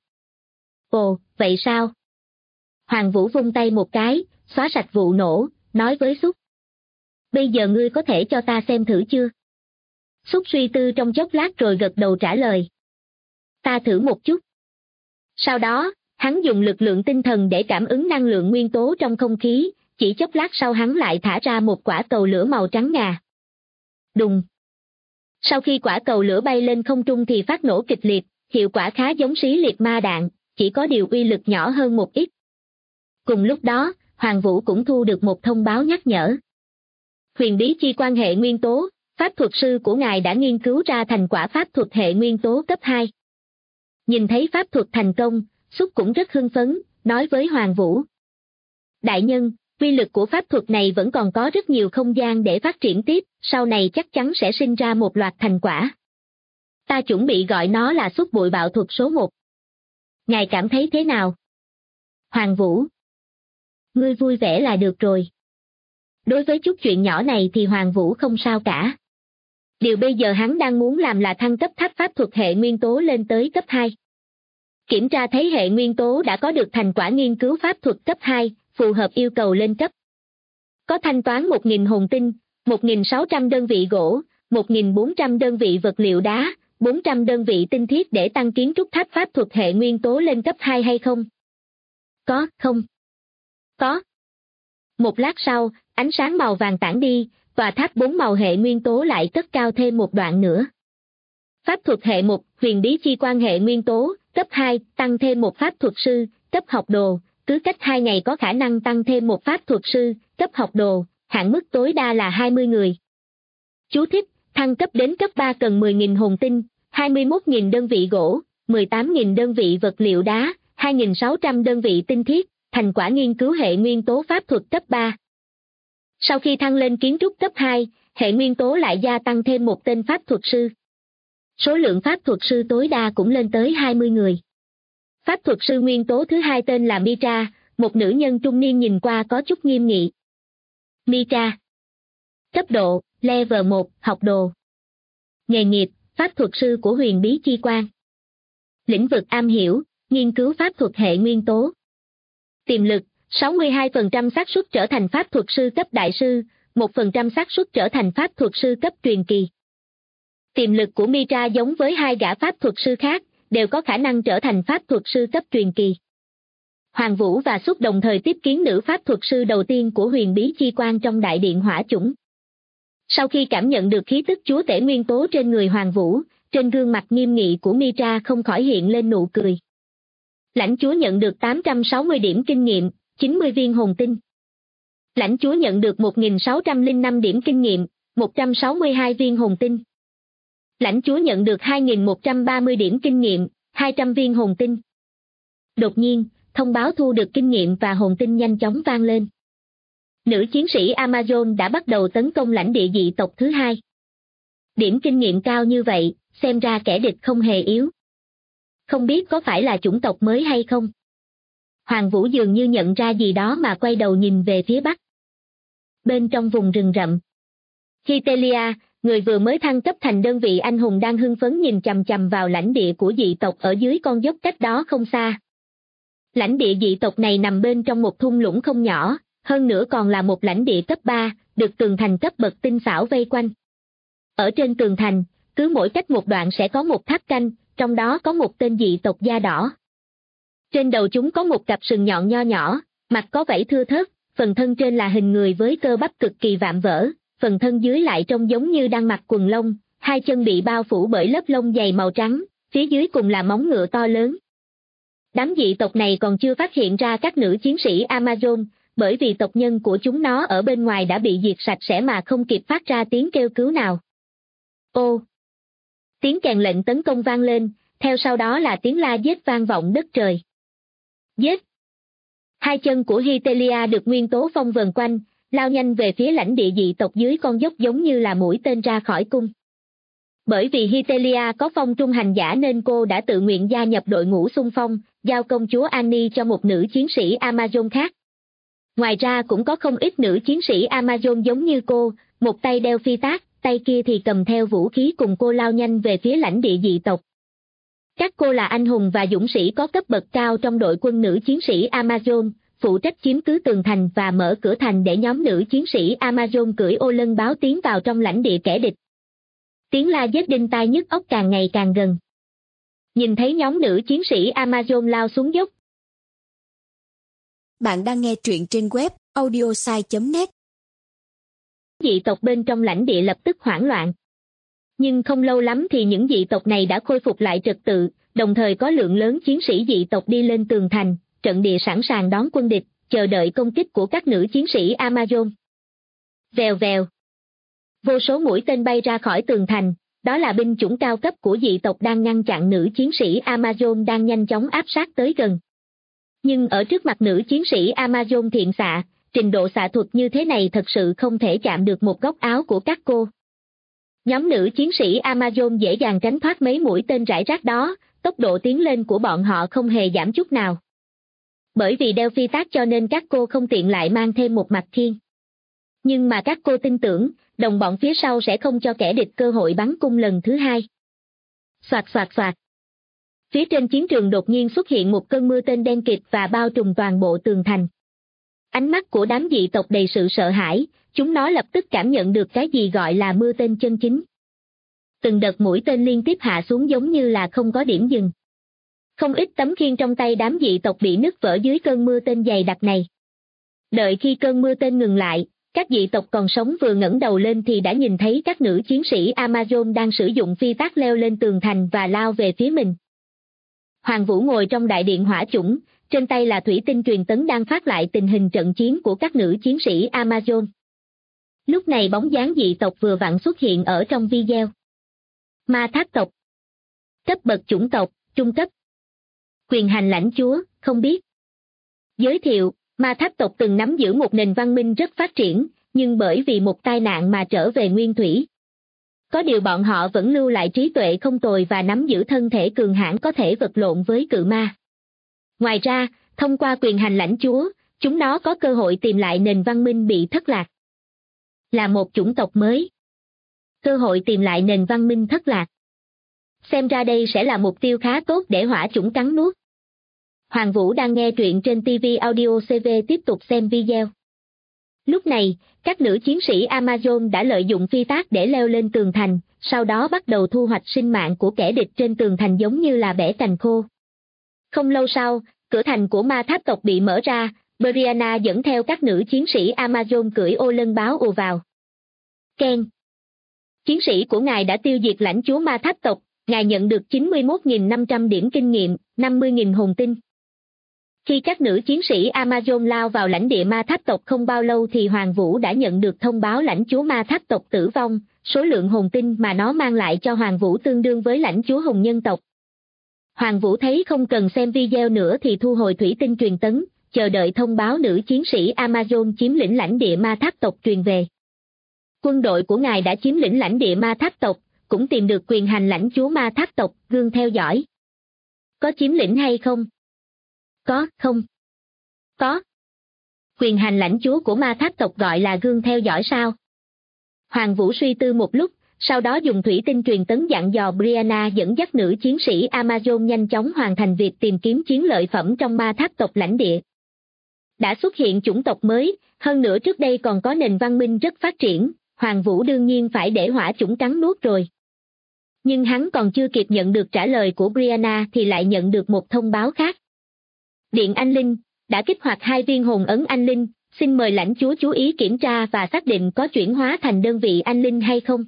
Ồ, vậy sao? Hoàng Vũ vung tay một cái, xóa sạch vụ nổ, nói với Súc. Bây giờ ngươi có thể cho ta xem thử chưa? Súc suy tư trong chốc lát rồi gật đầu trả lời. Ta thử một chút. Sau đó, hắn dùng lực lượng tinh thần để cảm ứng năng lượng nguyên tố trong không khí, chỉ chốc lát sau hắn lại thả ra một quả cầu lửa màu trắng ngà. Đùng. Sau khi quả cầu lửa bay lên không trung thì phát nổ kịch liệt, hiệu quả khá giống xí liệt ma đạn, chỉ có điều uy lực nhỏ hơn một ít. Cùng lúc đó, Hoàng Vũ cũng thu được một thông báo nhắc nhở. Huyền bí chi quan hệ nguyên tố, pháp thuật sư của ngài đã nghiên cứu ra thành quả pháp thuật hệ nguyên tố cấp 2. Nhìn thấy pháp thuật thành công, Súc cũng rất hưng phấn, nói với Hoàng Vũ. Đại nhân, uy lực của pháp thuật này vẫn còn có rất nhiều không gian để phát triển tiếp, sau này chắc chắn sẽ sinh ra một loạt thành quả. Ta chuẩn bị gọi nó là Súc bụi bạo thuật số 1. Ngài cảm thấy thế nào? Hoàng Vũ. Ngươi vui vẻ là được rồi. Đối với chút chuyện nhỏ này thì Hoàng Vũ không sao cả. Điều bây giờ hắn đang muốn làm là thăng cấp tháp pháp thuật hệ nguyên tố lên tới cấp 2. Kiểm tra thấy hệ nguyên tố đã có được thành quả nghiên cứu pháp thuật cấp 2, phù hợp yêu cầu lên cấp. Có thanh toán 1.000 hồn tinh, 1.600 đơn vị gỗ, 1.400 đơn vị vật liệu đá, 400 đơn vị tinh thiết để tăng kiến trúc tháp pháp thuật hệ nguyên tố lên cấp 2 hay không? Có, không? Có. Một lát sau, ánh sáng màu vàng tản đi, tòa tháp 4 màu hệ nguyên tố lại cất cao thêm một đoạn nữa. Pháp thuật hệ 1, huyền bí chi quan hệ nguyên tố, cấp 2, tăng thêm một pháp thuật sư, cấp học đồ, cứ cách 2 ngày có khả năng tăng thêm một pháp thuật sư, cấp học đồ, hạn mức tối đa là 20 người. Chú thích, thăng cấp đến cấp 3 cần 10.000 hồn tinh, 21.000 đơn vị gỗ, 18.000 đơn vị vật liệu đá, 2.600 đơn vị tinh thiết, thành quả nghiên cứu hệ nguyên tố pháp thuật cấp 3. Sau khi thăng lên kiến trúc cấp 2, hệ nguyên tố lại gia tăng thêm một tên pháp thuật sư. Số lượng pháp thuật sư tối đa cũng lên tới 20 người. Pháp thuật sư nguyên tố thứ 2 tên là Mitra, một nữ nhân trung niên nhìn qua có chút nghiêm nghị. Mitra. Cấp độ, level 1, học đồ. Nghề nghiệp, pháp thuật sư của huyền bí chi quan. Lĩnh vực am hiểu, nghiên cứu pháp thuật hệ nguyên tố. Tiềm lực, 62% xác suất trở thành pháp thuật sư cấp đại sư, 1% xác suất trở thành pháp thuật sư cấp truyền kỳ. Tiềm lực của Mitra giống với hai gã pháp thuật sư khác, đều có khả năng trở thành pháp thuật sư cấp truyền kỳ. Hoàng Vũ và Súc đồng thời tiếp kiến nữ pháp thuật sư đầu tiên của huyền bí chi quan trong đại điện hỏa chủng. Sau khi cảm nhận được khí tức chúa tể nguyên tố trên người Hoàng Vũ, trên gương mặt nghiêm nghị của Mitra không khỏi hiện lên nụ cười. Lãnh chúa nhận được 860 điểm kinh nghiệm, 90 viên hồn tinh. Lãnh chúa nhận được 1.605 điểm kinh nghiệm, 162 viên hồn tinh. Lãnh chúa nhận được 2.130 điểm kinh nghiệm, 200 viên hồn tinh. Đột nhiên, thông báo thu được kinh nghiệm và hồn tinh nhanh chóng vang lên. Nữ chiến sĩ Amazon đã bắt đầu tấn công lãnh địa dị tộc thứ 2. Điểm kinh nghiệm cao như vậy, xem ra kẻ địch không hề yếu. Không biết có phải là chủng tộc mới hay không? Hoàng Vũ dường như nhận ra gì đó mà quay đầu nhìn về phía bắc. Bên trong vùng rừng rậm, Hytelia, người vừa mới thăng cấp thành đơn vị anh hùng đang hưng phấn nhìn chằm chằm vào lãnh địa của dị tộc ở dưới con dốc cách đó không xa. Lãnh địa dị tộc này nằm bên trong một thung lũng không nhỏ, hơn nữa còn là một lãnh địa cấp 3, được tường thành cấp bậc tinh xảo vây quanh. Ở trên tường thành, cứ mỗi cách một đoạn sẽ có một tháp canh, trong đó có một tên dị tộc da đỏ. Trên đầu chúng có một cặp sừng nhọn nho nhỏ, mặt có vảy thưa thớt, phần thân trên là hình người với cơ bắp cực kỳ vạm vỡ, phần thân dưới lại trông giống như đang mặc quần lông, hai chân bị bao phủ bởi lớp lông dày màu trắng, phía dưới cùng là móng ngựa to lớn. Đám dị tộc này còn chưa phát hiện ra các nữ chiến sĩ Amazon, bởi vì tộc nhân của chúng nó ở bên ngoài đã bị diệt sạch sẽ mà không kịp phát ra tiếng kêu cứu nào. Ô! Tiếng kèn lệnh tấn công vang lên, theo sau đó là tiếng la giết vang vọng đất trời. Giết! Hai chân của Hytelia được nguyên tố phong vờn quanh, lao nhanh về phía lãnh địa dị tộc dưới con dốc giống như là mũi tên ra khỏi cung. Bởi vì Hytelia có phong trung hành giả nên cô đã tự nguyện gia nhập đội ngũ xung phong, giao công chúa Annie cho một nữ chiến sĩ Amazon khác. Ngoài ra cũng có không ít nữ chiến sĩ Amazon giống như cô, một tay đeo phi tác, tay kia thì cầm theo vũ khí cùng cô lao nhanh về phía lãnh địa dị tộc. Các cô là anh hùng và dũng sĩ có cấp bậc cao trong đội quân nữ chiến sĩ Amazon, phụ trách chiếm cứ tường thành và mở cửa thành để nhóm nữ chiến sĩ Amazon cưỡi ô lân báo tiến vào trong lãnh địa kẻ địch. Tiếng la giết đinh tai nhức óc càng ngày càng gần. Nhìn thấy nhóm nữ chiến sĩ Amazon lao xuống dốc. Bạn đang nghe truyện trên web audiosai.net. Dị tộc bên trong lãnh địa lập tức hoảng loạn. Nhưng không lâu lắm thì những dị tộc này đã khôi phục lại trật tự, đồng thời có lượng lớn chiến sĩ dị tộc đi lên tường thành, trận địa sẵn sàng đón quân địch, chờ đợi công kích của các nữ chiến sĩ Amazon. Vèo vèo. Vô số mũi tên bay ra khỏi tường thành, đó là binh chủng cao cấp của dị tộc đang ngăn chặn nữ chiến sĩ Amazon đang nhanh chóng áp sát tới gần. Nhưng ở trước mặt nữ chiến sĩ Amazon thiện xạ, trình độ xạ thuật như thế này thật sự không thể chạm được một góc áo của các cô. Nhóm nữ chiến sĩ Amazon dễ dàng tránh thoát mấy mũi tên rải rác đó, tốc độ tiến lên của bọn họ không hề giảm chút nào. Bởi vì đeo phi tác cho nên các cô không tiện lại mang thêm một mặt khiên. Nhưng mà các cô tin tưởng, đồng bọn phía sau sẽ không cho kẻ địch cơ hội bắn cung lần thứ hai. Soạt soạt soạt. Phía trên chiến trường đột nhiên xuất hiện một cơn mưa tên đen kịt và bao trùm toàn bộ tường thành. Ánh mắt của đám dị tộc đầy sự sợ hãi, chúng nó lập tức cảm nhận được cái gì gọi là mưa tên chân chính. Từng đợt mũi tên liên tiếp hạ xuống giống như là không có điểm dừng. Không ít tấm khiên trong tay đám dị tộc bị nứt vỡ dưới cơn mưa tên dày đặc này. Đợi khi cơn mưa tên ngừng lại, các dị tộc còn sống vừa ngẩng đầu lên thì đã nhìn thấy các nữ chiến sĩ Amazon đang sử dụng phi tác leo lên tường thành và lao về phía mình. Hoàng Vũ ngồi trong đại điện hỏa chủng, trên tay là thủy tinh truyền tấn đang phát lại tình hình trận chiến của các nữ chiến sĩ Amazon. Lúc này bóng dáng dị tộc vừa vặn xuất hiện ở trong video. Ma tháp tộc. Cấp bậc chủng tộc, trung cấp. Quyền hành lãnh chúa, không biết. Giới thiệu, ma tháp tộc từng nắm giữ một nền văn minh rất phát triển, nhưng bởi vì một tai nạn mà trở về nguyên thủy. Có điều bọn họ vẫn lưu lại trí tuệ không tồi và nắm giữ thân thể cường hãn có thể vật lộn với cự ma. Ngoài ra, thông qua quyền hành lãnh chúa, chúng nó có cơ hội tìm lại nền văn minh bị thất lạc. Là một chủng tộc mới. Cơ hội tìm lại nền văn minh thất lạc. Xem ra đây sẽ là mục tiêu khá tốt để hỏa chủng cắn nuốt. Hoàng Vũ đang nghe truyện trên TV Audio CV tiếp tục xem video. Lúc này, các nữ chiến sĩ Amazon đã lợi dụng phi tác để leo lên tường thành, sau đó bắt đầu thu hoạch sinh mạng của kẻ địch trên tường thành giống như là bẻ cành khô. Không lâu sau, cửa thành của ma tháp tộc bị mở ra, Brianna dẫn theo các nữ chiến sĩ Amazon cưỡi ô lân báo ùa vào. Ken. Chiến sĩ của ngài đã tiêu diệt lãnh chúa ma tháp tộc, ngài nhận được 91.500 điểm kinh nghiệm, 50.000 hồn tinh. Khi các nữ chiến sĩ Amazon lao vào lãnh địa ma tháp tộc không bao lâu thì Hoàng Vũ đã nhận được thông báo lãnh chúa ma tháp tộc tử vong, số lượng hồn tinh mà nó mang lại cho Hoàng Vũ tương đương với lãnh chúa hùng nhân tộc. Hoàng Vũ thấy không cần xem video nữa thì thu hồi thủy tinh truyền tấn, chờ đợi thông báo nữ chiến sĩ Amazon chiếm lĩnh lãnh địa ma tháp tộc truyền về. Quân đội của ngài đã chiếm lĩnh lãnh địa ma tháp tộc, cũng tìm được quyền hành lãnh chúa ma tháp tộc, gương theo dõi. Có chiếm lĩnh hay không? Có, không? Có. Quyền hành lãnh chúa của ma tháp tộc gọi là gương theo dõi sao? Hoàng Vũ suy tư một lúc, sau đó dùng thủy tinh truyền tấn dặn dò Brianna dẫn dắt nữ chiến sĩ Amazon nhanh chóng hoàn thành việc tìm kiếm chiến lợi phẩm trong ma tháp tộc lãnh địa. Đã xuất hiện chủng tộc mới, hơn nữa trước đây còn có nền văn minh rất phát triển, Hoàng Vũ đương nhiên phải để hỏa chủng cắn nuốt rồi. Nhưng hắn còn chưa kịp nhận được trả lời của Brianna thì lại nhận được một thông báo khác. Điện Anh Linh, đã kích hoạt 2 viên hồn ấn Anh Linh, xin mời lãnh chúa chú ý kiểm tra và xác định có chuyển hóa thành đơn vị Anh Linh hay không.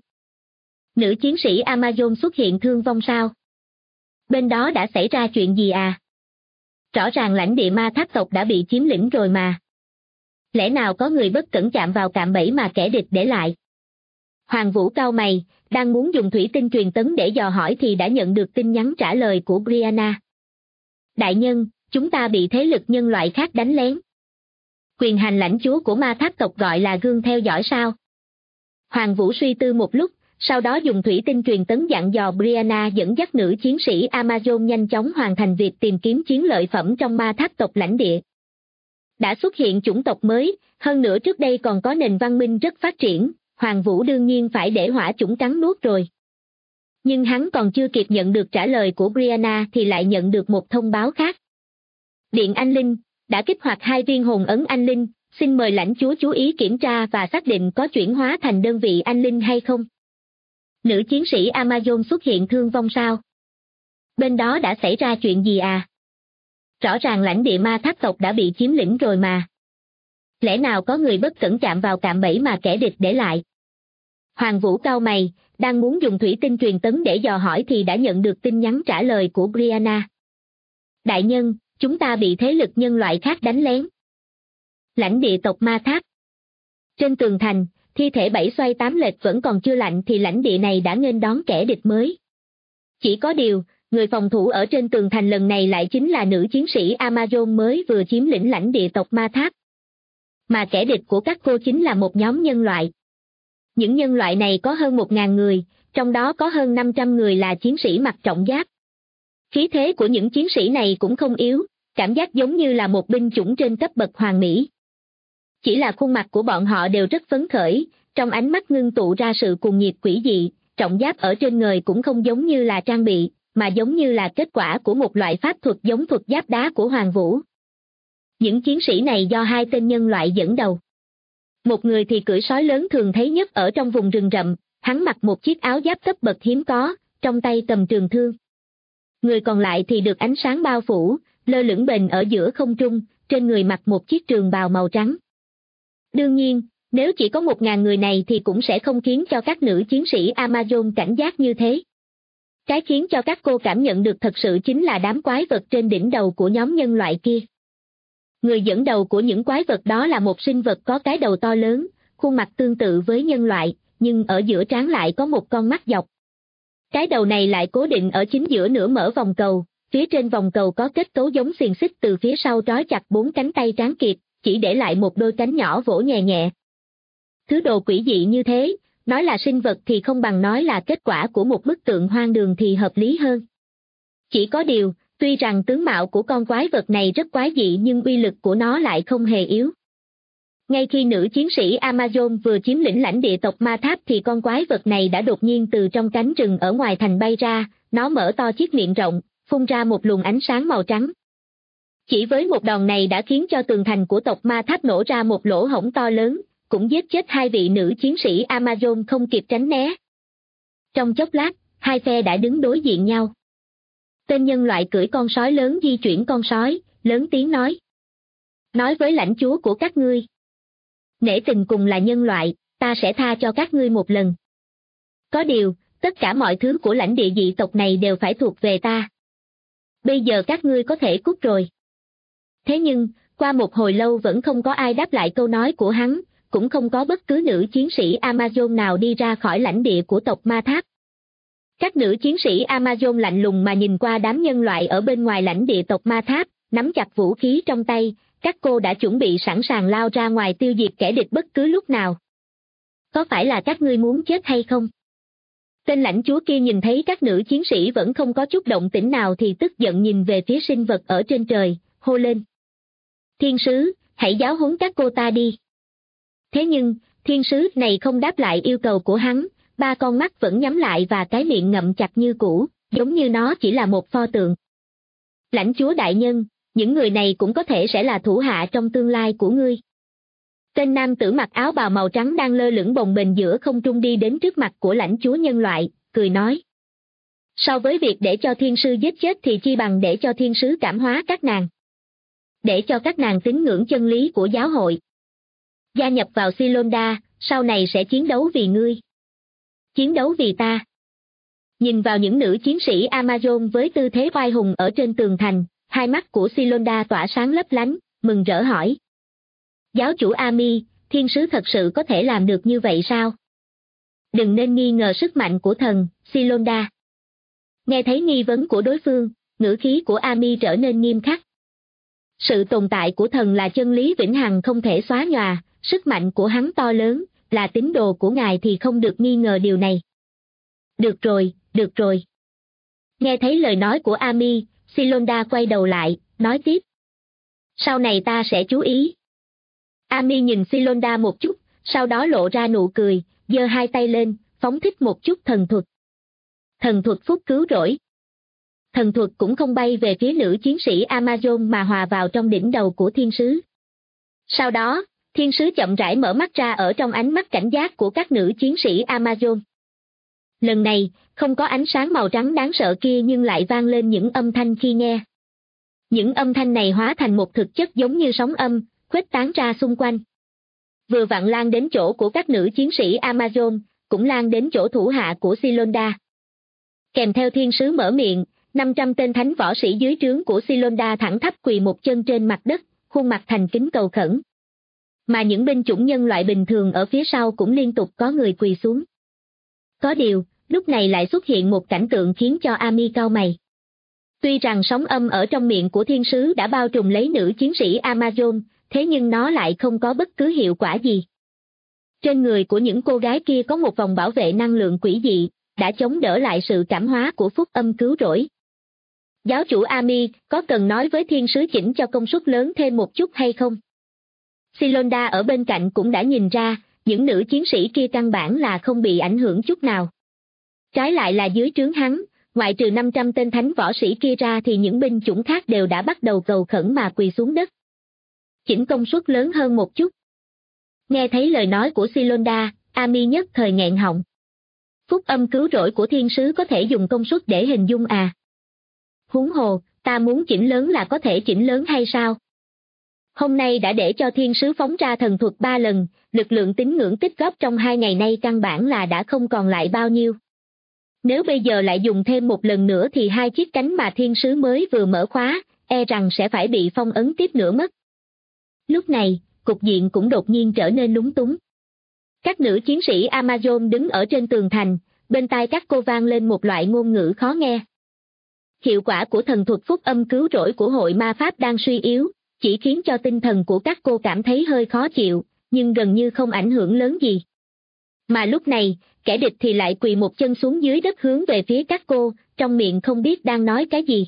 Nữ chiến sĩ Amazon xuất hiện thương vong sao? Bên đó đã xảy ra chuyện gì à? Rõ ràng lãnh địa ma tháp tộc đã bị chiếm lĩnh rồi mà. Lẽ nào có người bất cẩn chạm vào cạm bẫy mà kẻ địch để lại? Hoàng Vũ cau mày, đang muốn dùng thủy tinh truyền tấn để dò hỏi thì đã nhận được tin nhắn trả lời của Brianna. Đại nhân, chúng ta bị thế lực nhân loại khác đánh lén. Quyền hành lãnh chúa của ma tháp tộc gọi là gương theo dõi sao? Hoàng Vũ suy tư một lúc, sau đó dùng thủy tinh truyền tấn dặn dò Brianna dẫn dắt nữ chiến sĩ Amazon nhanh chóng hoàn thành việc tìm kiếm chiến lợi phẩm trong ma tháp tộc lãnh địa. Đã xuất hiện chủng tộc mới, hơn nữa trước đây còn có nền văn minh rất phát triển, Hoàng Vũ đương nhiên phải để hỏa chủng cắn nuốt rồi. Nhưng hắn còn chưa kịp nhận được trả lời của Brianna thì lại nhận được một thông báo khác. Điện Anh Linh, đã kích hoạt 2 viên hồn ấn Anh Linh, xin mời lãnh chúa chú ý kiểm tra và xác định có chuyển hóa thành đơn vị Anh Linh hay không. Nữ chiến sĩ Amazon xuất hiện thương vong sao? Bên đó đã xảy ra chuyện gì à? Rõ ràng lãnh địa ma tháp tộc đã bị chiếm lĩnh rồi mà. Lẽ nào có người bất cẩn chạm vào cạm bẫy mà kẻ địch để lại? Hoàng Vũ cau mày, đang muốn dùng thủy tinh truyền tấn để dò hỏi thì đã nhận được tin nhắn trả lời của Brianna. Đại nhân, chúng ta bị thế lực nhân loại khác đánh lén. Lãnh địa tộc ma tháp. Trên tường thành, thi thể 7 xoay 8 lệch vẫn còn chưa lạnh thì lãnh địa này đã nghênh đón kẻ địch mới. Chỉ có điều, người phòng thủ ở trên tường thành lần này lại chính là nữ chiến sĩ Amazon mới vừa chiếm lĩnh lãnh địa tộc ma tháp. Mà kẻ địch của các cô chính là một nhóm nhân loại. Những nhân loại này có hơn 1.000 người, trong đó có hơn 500 người là chiến sĩ mặc trọng giáp. Khí thế của những chiến sĩ này cũng không yếu, cảm giác giống như là một binh chủng trên cấp bậc hoàng mỹ. Chỉ là khuôn mặt của bọn họ đều rất phấn khởi, trong ánh mắt ngưng tụ ra sự cuồng nhiệt quỷ dị, trọng giáp ở trên người cũng không giống như là trang bị, mà giống như là kết quả của một loại pháp thuật giống thuật giáp đá của Hoàng Vũ. Những chiến sĩ này do 2 tên nhân loại dẫn đầu. Một người thì cưỡi sói lớn thường thấy nhất ở trong vùng rừng rậm, hắn mặc một chiếc áo giáp cấp bậc hiếm có, trong tay cầm trường thương. Người còn lại thì được ánh sáng bao phủ, lơ lửng bền ở giữa không trung, trên người mặc một chiếc trường bào màu trắng. Đương nhiên, nếu chỉ có 1.000 người này thì cũng sẽ không khiến cho các nữ chiến sĩ Amazon cảnh giác như thế. Cái khiến cho các cô cảm nhận được thật sự chính là đám quái vật trên đỉnh đầu của nhóm nhân loại kia. Người dẫn đầu của những quái vật đó là một sinh vật có cái đầu to lớn, khuôn mặt tương tự với nhân loại, nhưng ở giữa trán lại có một con mắt dọc. Cái đầu này lại cố định ở chính giữa nửa mở vòng cầu, phía trên vòng cầu có kết cấu giống xiềng xích từ phía sau trói chặt 4 cánh tay tráng kiệt, chỉ để lại một đôi cánh nhỏ vỗ nhẹ nhẹ. Thứ đồ quỷ dị như thế, nói là sinh vật thì không bằng nói là kết quả của một bức tượng hoang đường thì hợp lý hơn. Chỉ có điều, tuy rằng tướng mạo của con quái vật này rất quái dị nhưng uy lực của nó lại không hề yếu. Ngay khi nữ chiến sĩ Amazon vừa chiếm lĩnh lãnh địa tộc ma tháp thì con quái vật này đã đột nhiên từ trong cánh rừng ở ngoài thành bay ra, nó mở to chiếc miệng rộng, phun ra một luồng ánh sáng màu trắng. Chỉ với một đòn này đã khiến cho tường thành của tộc ma tháp nổ ra một lỗ hổng to lớn, cũng giết chết 2 vị nữ chiến sĩ Amazon không kịp tránh né. Trong chốc lát, 2 phe đã đứng đối diện nhau. Tên nhân loại cưỡi con sói lớn di chuyển con sói, lớn tiếng nói. Nói với lãnh chúa của các ngươi. Nể tình cùng là nhân loại, ta sẽ tha cho các ngươi một lần. Có điều, tất cả mọi thứ của lãnh địa dị tộc này đều phải thuộc về ta. Bây giờ các ngươi có thể cút rồi. Thế nhưng, qua một hồi lâu vẫn không có ai đáp lại câu nói của hắn, cũng không có bất cứ nữ chiến sĩ Amazon nào đi ra khỏi lãnh địa của tộc ma tháp. Các nữ chiến sĩ Amazon lạnh lùng mà nhìn qua đám nhân loại ở bên ngoài lãnh địa tộc ma tháp, nắm chặt vũ khí trong tay, các cô đã chuẩn bị sẵn sàng lao ra ngoài tiêu diệt kẻ địch bất cứ lúc nào. Có phải là các ngươi muốn chết hay không? Tên lãnh chúa kia nhìn thấy các nữ chiến sĩ vẫn không có chút động tĩnh nào thì tức giận nhìn về phía sinh vật ở trên trời, hô lên. Thiên sứ, hãy giáo huấn các cô ta đi. Thế nhưng, thiên sứ này không đáp lại yêu cầu của hắn, ba con mắt vẫn nhắm lại và cái miệng ngậm chặt như cũ, giống như nó chỉ là một pho tượng. Lãnh chúa đại nhân, những người này cũng có thể sẽ là thủ hạ trong tương lai của ngươi. Tên nam tử mặc áo bào màu trắng đang lơ lửng bồng bềnh giữa không trung đi đến trước mặt của lãnh chúa nhân loại, cười nói. So với việc để cho thiên sư giết chết thì chi bằng để cho thiên sứ cảm hóa các nàng. Để cho các nàng tín ngưỡng chân lý của giáo hội. Gia nhập vào Silonda, sau này sẽ chiến đấu vì ngươi. Chiến đấu vì ta. Nhìn vào những nữ chiến sĩ Amazon với tư thế oai hùng ở trên tường thành, hai mắt của Silonda tỏa sáng lấp lánh, mừng rỡ hỏi. Giáo chủ Ami, thiên sứ thật sự có thể làm được như vậy sao? Đừng nên nghi ngờ sức mạnh của thần, Silonda. Nghe thấy nghi vấn của đối phương, ngữ khí của Ami trở nên nghiêm khắc. Sự tồn tại của thần là chân lý vĩnh hằng không thể xóa nhòa, sức mạnh của hắn to lớn, là tín đồ của ngài thì không được nghi ngờ điều này. Được rồi, được rồi. Nghe thấy lời nói của Ami, Silonda quay đầu lại, nói tiếp. Sau này ta sẽ chú ý. Ami nhìn Silonda một chút, sau đó lộ ra nụ cười, giơ hai tay lên, phóng thích một chút thần thuật. Thần thuật phúc cứu rỗi. Thần thuật cũng không bay về phía nữ chiến sĩ Amazon mà hòa vào trong đỉnh đầu của thiên sứ. Sau đó, thiên sứ chậm rãi mở mắt ra ở trong ánh mắt cảnh giác của các nữ chiến sĩ Amazon. Lần này, không có ánh sáng màu trắng đáng sợ kia nhưng lại vang lên những âm thanh khi nghe. Những âm thanh này hóa thành một thực chất giống như sóng âm, khuếch tán ra xung quanh. Vừa vặn lan đến chỗ của các nữ chiến sĩ Amazon, cũng lan đến chỗ thủ hạ của Silonda. Kèm theo thiên sứ mở miệng, 500 tên thánh võ sĩ dưới trướng của Silonda thẳng thấp quỳ một chân trên mặt đất, khuôn mặt thành kính cầu khẩn. Mà những binh chủng nhân loại bình thường ở phía sau cũng liên tục có người quỳ xuống. Có điều, lúc này lại xuất hiện một cảnh tượng khiến cho Ami cau mày. Tuy rằng sóng âm ở trong miệng của thiên sứ đã bao trùm lấy nữ chiến sĩ Amazon, thế nhưng nó lại không có bất cứ hiệu quả gì. Trên người của những cô gái kia có một vòng bảo vệ năng lượng quỷ dị, đã chống đỡ lại sự cảm hóa của phúc âm cứu rỗi. Giáo chủ Ami, có cần nói với thiên sứ chỉnh cho công suất lớn thêm một chút hay không? Silonda ở bên cạnh cũng đã nhìn ra, những nữ chiến sĩ kia căn bản là không bị ảnh hưởng chút nào. Trái lại là dưới trướng hắn, ngoại trừ 500 tên thánh võ sĩ kia ra thì những binh chủng khác đều đã bắt đầu cầu khẩn mà quỳ xuống đất. Chỉnh công suất lớn hơn một chút. Nghe thấy lời nói của Silonda, Ami nhất thời nghẹn họng. Phúc âm cứu rỗi của thiên sứ có thể dùng công suất để hình dung à? Huống hồ, ta muốn chỉnh lớn là có thể chỉnh lớn hay sao? Hôm nay đã để cho thiên sứ phóng ra thần thuật 3 lần, lực lượng tín ngưỡng tích góp trong 2 ngày nay căn bản là đã không còn lại bao nhiêu. Nếu bây giờ lại dùng thêm một lần nữa thì 2 chiếc cánh mà thiên sứ mới vừa mở khóa, e rằng sẽ phải bị phong ấn tiếp nữa mất. Lúc này, cục diện cũng đột nhiên trở nên lúng túng. Các nữ chiến sĩ Amazon đứng ở trên tường thành, bên tai các cô vang lên một loại ngôn ngữ khó nghe. Hiệu quả của thần thuật phúc âm cứu rỗi của hội ma pháp đang suy yếu, chỉ khiến cho tinh thần của các cô cảm thấy hơi khó chịu, nhưng gần như không ảnh hưởng lớn gì. Mà lúc này, kẻ địch thì lại quỳ một chân xuống dưới đất hướng về phía các cô, trong miệng không biết đang nói cái gì.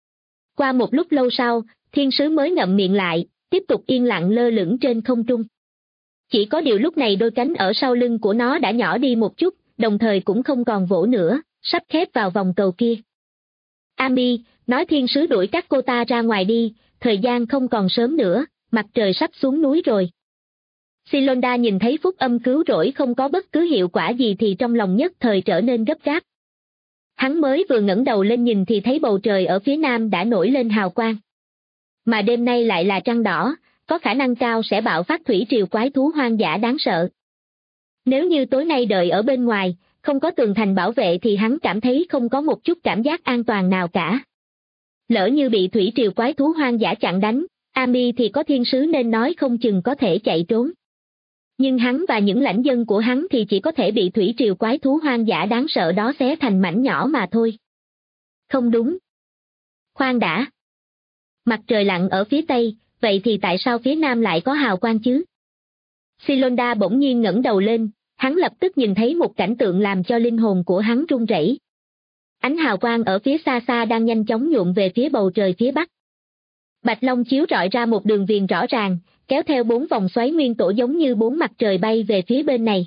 Qua một lúc lâu sau, thiên sứ mới ngậm miệng lại, tiếp tục yên lặng lơ lửng trên không trung. Chỉ có điều lúc này đôi cánh ở sau lưng của nó đã nhỏ đi một chút, đồng thời cũng không còn vỗ nữa, sắp khép vào vòng cầu kia. Ami, nói thiên sứ đuổi các cô ta ra ngoài đi, thời gian không còn sớm nữa, mặt trời sắp xuống núi rồi. Silonda nhìn thấy phúc âm cứu rỗi không có bất cứ hiệu quả gì thì trong lòng nhất thời trở nên gấp gáp. Hắn mới vừa ngẩng đầu lên nhìn thì thấy bầu trời ở phía nam đã nổi lên hào quang. Mà đêm nay lại là trăng đỏ, có khả năng cao sẽ bạo phát thủy triều quái thú hoang dã đáng sợ. Nếu như tối nay đợi ở bên ngoài, không có tường thành bảo vệ thì hắn cảm thấy không có một chút cảm giác an toàn nào cả. Lỡ như bị thủy triều quái thú hoang dã chặn đánh, Ami thì có thiên sứ nên nói không chừng có thể chạy trốn. Nhưng hắn và những lãnh dân của hắn thì chỉ có thể bị thủy triều quái thú hoang dã đáng sợ đó xé thành mảnh nhỏ mà thôi. Không đúng. Khoan đã. Mặt trời lặn ở phía tây, vậy thì tại sao phía nam lại có hào quang chứ? Silonda bỗng nhiên ngẩng đầu lên, hắn lập tức nhìn thấy một cảnh tượng làm cho linh hồn của hắn run rẩy. Ánh hào quang ở phía xa xa đang nhanh chóng nhuộm về phía bầu trời phía bắc. Bạch Long chiếu rọi ra một đường viền rõ ràng, kéo theo 4 vòng xoáy nguyên tổ giống như 4 mặt trời bay về phía bên này.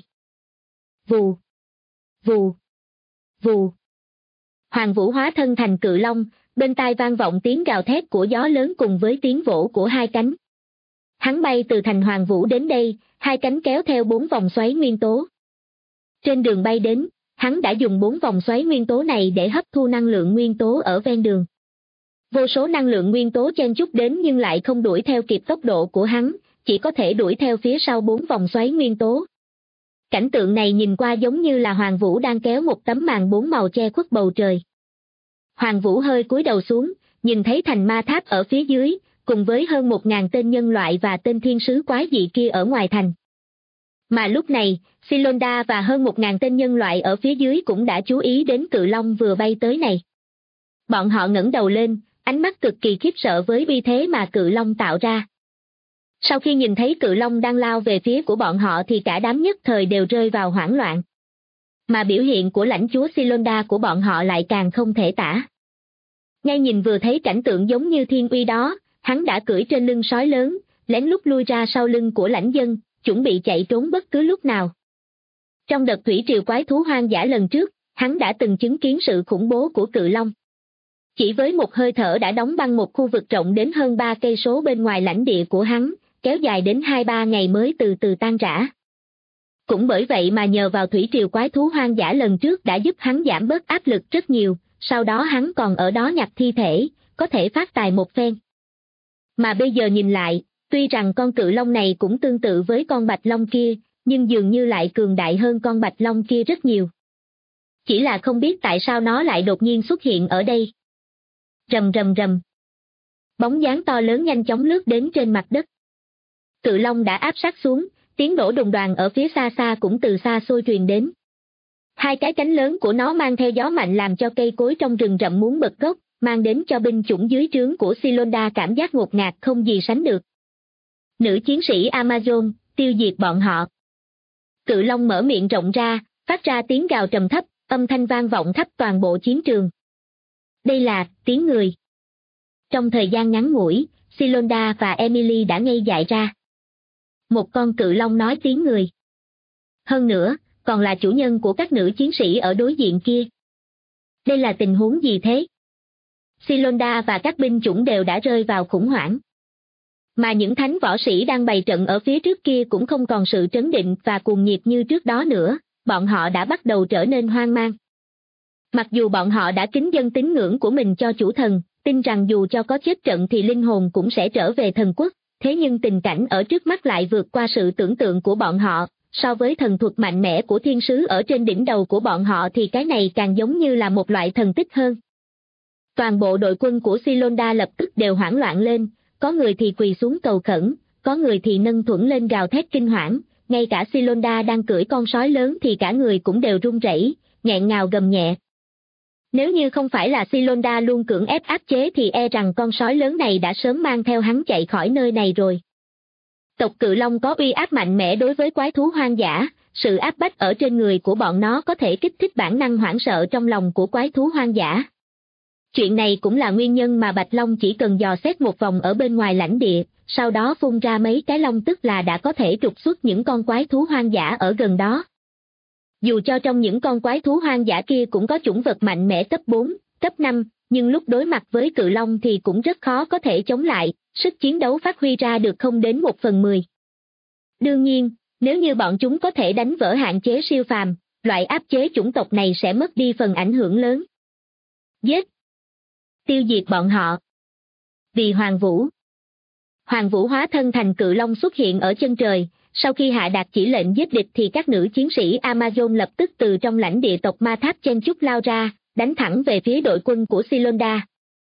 Vù, vù, vù. Hoàng Vũ hóa thân thành cự long, bên tai vang vọng tiếng gào thét của gió lớn cùng với tiếng vỗ của hai cánh. Hắn bay từ thành Hoàng Vũ đến đây, hai cánh kéo theo 4 vòng xoáy nguyên tố. Trên đường bay đến, hắn đã dùng 4 vòng xoáy nguyên tố này để hấp thu năng lượng nguyên tố ở ven đường. Vô số năng lượng nguyên tố chen chúc đến nhưng lại không đuổi theo kịp tốc độ của hắn, chỉ có thể đuổi theo phía sau 4 vòng xoáy nguyên tố. Cảnh tượng này nhìn qua giống như là Hoàng Vũ đang kéo một tấm màn 4 màu che khuất bầu trời. Hoàng Vũ hơi cúi đầu xuống, nhìn thấy thành ma tháp ở phía dưới, cùng với hơn 1000 tên nhân loại và tên thiên sứ quái dị kia ở ngoài thành. Mà lúc này, Silonda và hơn 1000 tên nhân loại ở phía dưới cũng đã chú ý đến cự long vừa bay tới này. Bọn họ ngẩng đầu lên, ánh mắt cực kỳ khiếp sợ với uy thế mà cự long tạo ra. Sau khi nhìn thấy cự long đang lao về phía của bọn họ thì cả đám nhất thời đều rơi vào hoảng loạn. Mà biểu hiện của lãnh chúa Silonda của bọn họ lại càng không thể tả. Ngay nhìn vừa thấy cảnh tượng giống như thiên uy đó, hắn đã cưỡi trên lưng sói lớn, lén lút lui ra sau lưng của lãnh dân, chuẩn bị chạy trốn bất cứ lúc nào. Trong đợt thủy triều quái thú hoang dã lần trước, hắn đã từng chứng kiến sự khủng bố của cự long. Chỉ với một hơi thở đã đóng băng một khu vực rộng đến hơn 3 cây số bên ngoài lãnh địa của hắn, kéo dài đến 2-3 ngày mới từ từ tan rã. Cũng bởi vậy mà nhờ vào thủy triều quái thú hoang dã lần trước đã giúp hắn giảm bớt áp lực rất nhiều, sau đó hắn còn ở đó nhặt thi thể, có thể phát tài một phen. Mà bây giờ nhìn lại, tuy rằng con cự long này cũng tương tự với con bạch long kia, nhưng dường như lại cường đại hơn con bạch long kia rất nhiều. Chỉ là không biết tại sao nó lại đột nhiên xuất hiện ở đây. Rầm rầm rầm. Bóng dáng to lớn nhanh chóng lướt đến trên mặt đất. Cự long đã áp sát xuống, tiếng nổ đùng đoàng ở phía xa xa cũng từ xa xôi truyền đến. Hai cái cánh lớn của nó mang theo gió mạnh làm cho cây cối trong rừng rậm muốn bật gốc, mang đến cho binh chủng dưới trướng của Silonda cảm giác ngột ngạt không gì sánh được. Nữ chiến sĩ Amazon, tiêu diệt bọn họ. Cự long mở miệng rộng ra, phát ra tiếng gào trầm thấp, âm thanh vang vọng khắp toàn bộ chiến trường. Đây là tiếng người. Trong thời gian ngắn ngủi, Silonda và Emily đã ngây dại ra. Một con cự long nói tiếng người. Hơn nữa, còn là chủ nhân của các nữ chiến sĩ ở đối diện kia. Đây là tình huống gì thế? Silonda và các binh chủng đều đã rơi vào khủng hoảng. Mà những thánh võ sĩ đang bày trận ở phía trước kia cũng không còn sự trấn định và cuồng nhiệt như trước đó nữa, bọn họ đã bắt đầu trở nên hoang mang. Mặc dù bọn họ đã kính dâng tín ngưỡng của mình cho chủ thần, tin rằng dù cho có chết trận thì linh hồn cũng sẽ trở về thần quốc, thế nhưng tình cảnh ở trước mắt lại vượt qua sự tưởng tượng của bọn họ, so với thần thuật mạnh mẽ của thiên sứ ở trên đỉnh đầu của bọn họ thì cái này càng giống như là một loại thần tích hơn. Toàn bộ đội quân của Silonda lập tức đều hoảng loạn lên, có người thì quỳ xuống cầu khẩn, có người thì nâng thuẫn lên gào thét kinh hoảng, ngay cả Silonda đang cưỡi con sói lớn thì cả người cũng đều run rẩy, nghẹn ngào gầm nhẹ. Nếu như không phải là Silonda luôn cưỡng ép áp chế thì e rằng con sói lớn này đã sớm mang theo hắn chạy khỏi nơi này rồi. Tộc cự long có uy áp mạnh mẽ đối với quái thú hoang dã, sự áp bách ở trên người của bọn nó có thể kích thích bản năng hoảng sợ trong lòng của quái thú hoang dã. Chuyện này cũng là nguyên nhân mà Bạch Long chỉ cần dò xét một vòng ở bên ngoài lãnh địa, sau đó phun ra mấy cái long tức là đã có thể trục xuất những con quái thú hoang dã ở gần đó. Dù cho trong những con quái thú hoang dã kia cũng có chủng vật mạnh mẽ cấp 4, cấp 5, nhưng lúc đối mặt với cự long thì cũng rất khó có thể chống lại, sức chiến đấu phát huy ra được không đến 1/10. Đương nhiên, nếu như bọn chúng có thể đánh vỡ hạn chế siêu phàm, loại áp chế chủng tộc này sẽ mất đi phần ảnh hưởng lớn. Giết! Tiêu diệt bọn họ. Vì Hoàng Vũ. Hoàng Vũ hóa thân thành cự long xuất hiện ở chân trời, sau khi hạ đạt chỉ lệnh giết địch thì các nữ chiến sĩ Amazon lập tức từ trong lãnh địa tộc ma tháp chen chúc lao ra, đánh thẳng về phía đội quân của Silonda.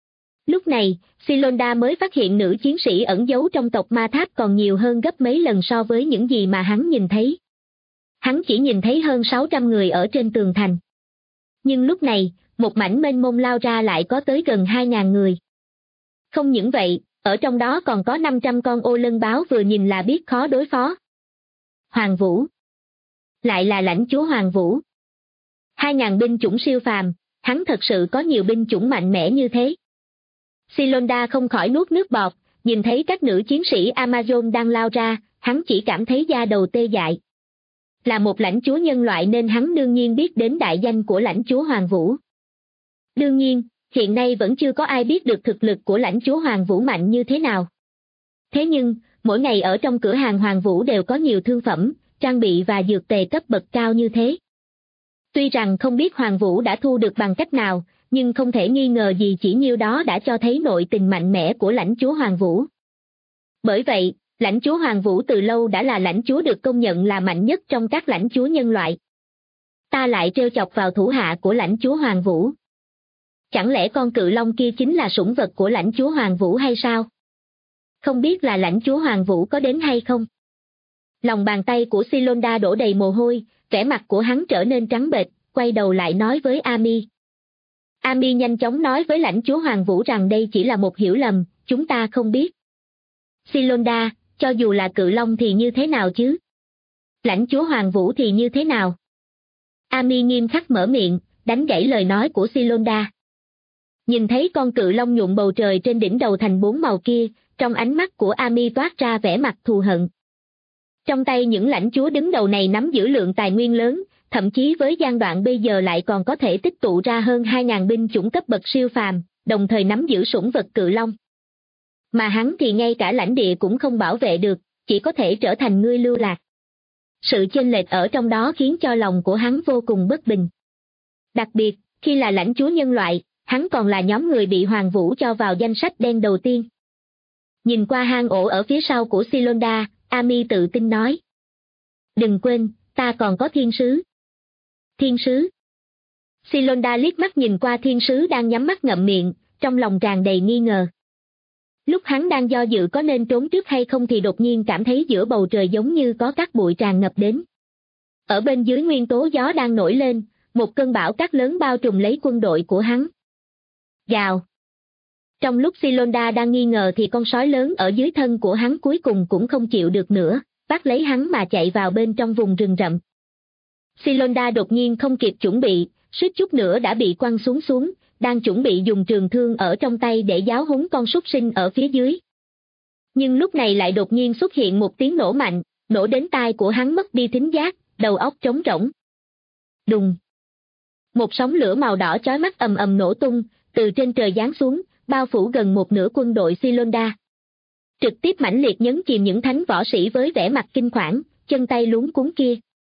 Lúc này, Silonda mới phát hiện nữ chiến sĩ ẩn giấu trong tộc ma tháp còn nhiều hơn gấp mấy lần so với những gì mà hắn nhìn thấy. Hắn chỉ nhìn thấy hơn 600 người ở trên tường thành. Nhưng lúc này, một mảnh mênh mông lao ra lại có tới gần 2000 người. Không những vậy, ở trong đó còn có 500 con ô lân báo vừa nhìn là biết khó đối phó. Hoàng Vũ. Lại là lãnh chúa Hoàng Vũ. 2.000 binh chủng siêu phàm, hắn thật sự có nhiều binh chủng mạnh mẽ như thế. Silonda không khỏi nuốt nước bọt, nhìn thấy các nữ chiến sĩ Amazon đang lao ra, hắn chỉ cảm thấy da đầu tê dại. Là một lãnh chúa nhân loại nên hắn đương nhiên biết đến đại danh của lãnh chúa Hoàng Vũ. Đương nhiên, hiện nay vẫn chưa có ai biết được thực lực của lãnh chúa Hoàng Vũ mạnh như thế nào. Thế nhưng, mỗi ngày ở trong cửa hàng Hoàng Vũ đều có nhiều thương phẩm, trang bị và dược tề cấp bậc cao như thế. Tuy rằng không biết Hoàng Vũ đã thu được bằng cách nào, nhưng không thể nghi ngờ gì chỉ nhiêu đó đã cho thấy nội tình mạnh mẽ của lãnh chúa Hoàng Vũ. Bởi vậy, lãnh chúa Hoàng Vũ từ lâu đã là lãnh chúa được công nhận là mạnh nhất trong các lãnh chúa nhân loại. Ta lại trêu chọc vào thủ hạ của lãnh chúa Hoàng Vũ. Chẳng lẽ con cự long kia chính là sủng vật của lãnh chúa Hoàng Vũ hay sao? Không biết là lãnh chúa Hoàng Vũ có đến hay không? Lòng bàn tay của Silonda đổ đầy mồ hôi, vẻ mặt của hắn trở nên trắng bệch, quay đầu lại nói với Ami. Ami nhanh chóng nói với lãnh chúa Hoàng Vũ rằng đây chỉ là một hiểu lầm, chúng ta không biết. Silonda, cho dù là cự long thì như thế nào chứ? Lãnh chúa Hoàng Vũ thì như thế nào? Ami nghiêm khắc mở miệng, đánh gãy lời nói của Silonda. Nhìn thấy con cự long nhuộm bầu trời trên đỉnh đầu thành 4 màu kia, trong ánh mắt của Ami toát ra vẻ mặt thù hận. Trong tay những lãnh chúa đứng đầu này nắm giữ lượng tài nguyên lớn, thậm chí với giai đoạn bây giờ lại còn có thể tích tụ ra hơn 2.000 binh chủng cấp bậc siêu phàm, đồng thời nắm giữ sủng vật cự long. Mà hắn thì ngay cả lãnh địa cũng không bảo vệ được, chỉ có thể trở thành ngươi lưu lạc. Sự chênh lệch ở trong đó khiến cho lòng của hắn vô cùng bất bình. Đặc biệt, khi là lãnh chúa nhân loại, hắn còn là nhóm người bị Hoàng Vũ cho vào danh sách đen đầu tiên. Nhìn qua hang ổ ở phía sau của Silonda, Ami tự tin nói. Đừng quên, ta còn có thiên sứ. Thiên sứ. Silonda liếc mắt nhìn qua thiên sứ đang nhắm mắt ngậm miệng, trong lòng tràn đầy nghi ngờ. Lúc hắn đang do dự có nên trốn trước hay không thì đột nhiên cảm thấy giữa bầu trời giống như có cát bụi tràn ngập đến. Ở bên dưới nguyên tố gió đang nổi lên, một cơn bão cát lớn bao trùm lấy quân đội của hắn. Gào. Trong lúc Silonda đang nghi ngờ thì con sói lớn ở dưới thân của hắn cuối cùng cũng không chịu được nữa, bắt lấy hắn mà chạy vào bên trong vùng rừng rậm. Silonda đột nhiên không kịp chuẩn bị, suýt chút nữa đã bị quăng xuống, đang chuẩn bị dùng trường thương ở trong tay để giáo huấn con súc sinh ở phía dưới. Nhưng lúc này lại đột nhiên xuất hiện một tiếng nổ mạnh, nổ đến tai của hắn mất đi thính giác, đầu óc trống rỗng. Đùng. Một sóng lửa màu đỏ chói mắt ầm ầm nổ tung, từ trên trời giáng xuống, bao phủ gần một nửa quân đội Silonda. Trực tiếp mãnh liệt nhấn chìm những thánh võ sĩ với vẻ mặt kinh khoản, chân tay luống cuống kia.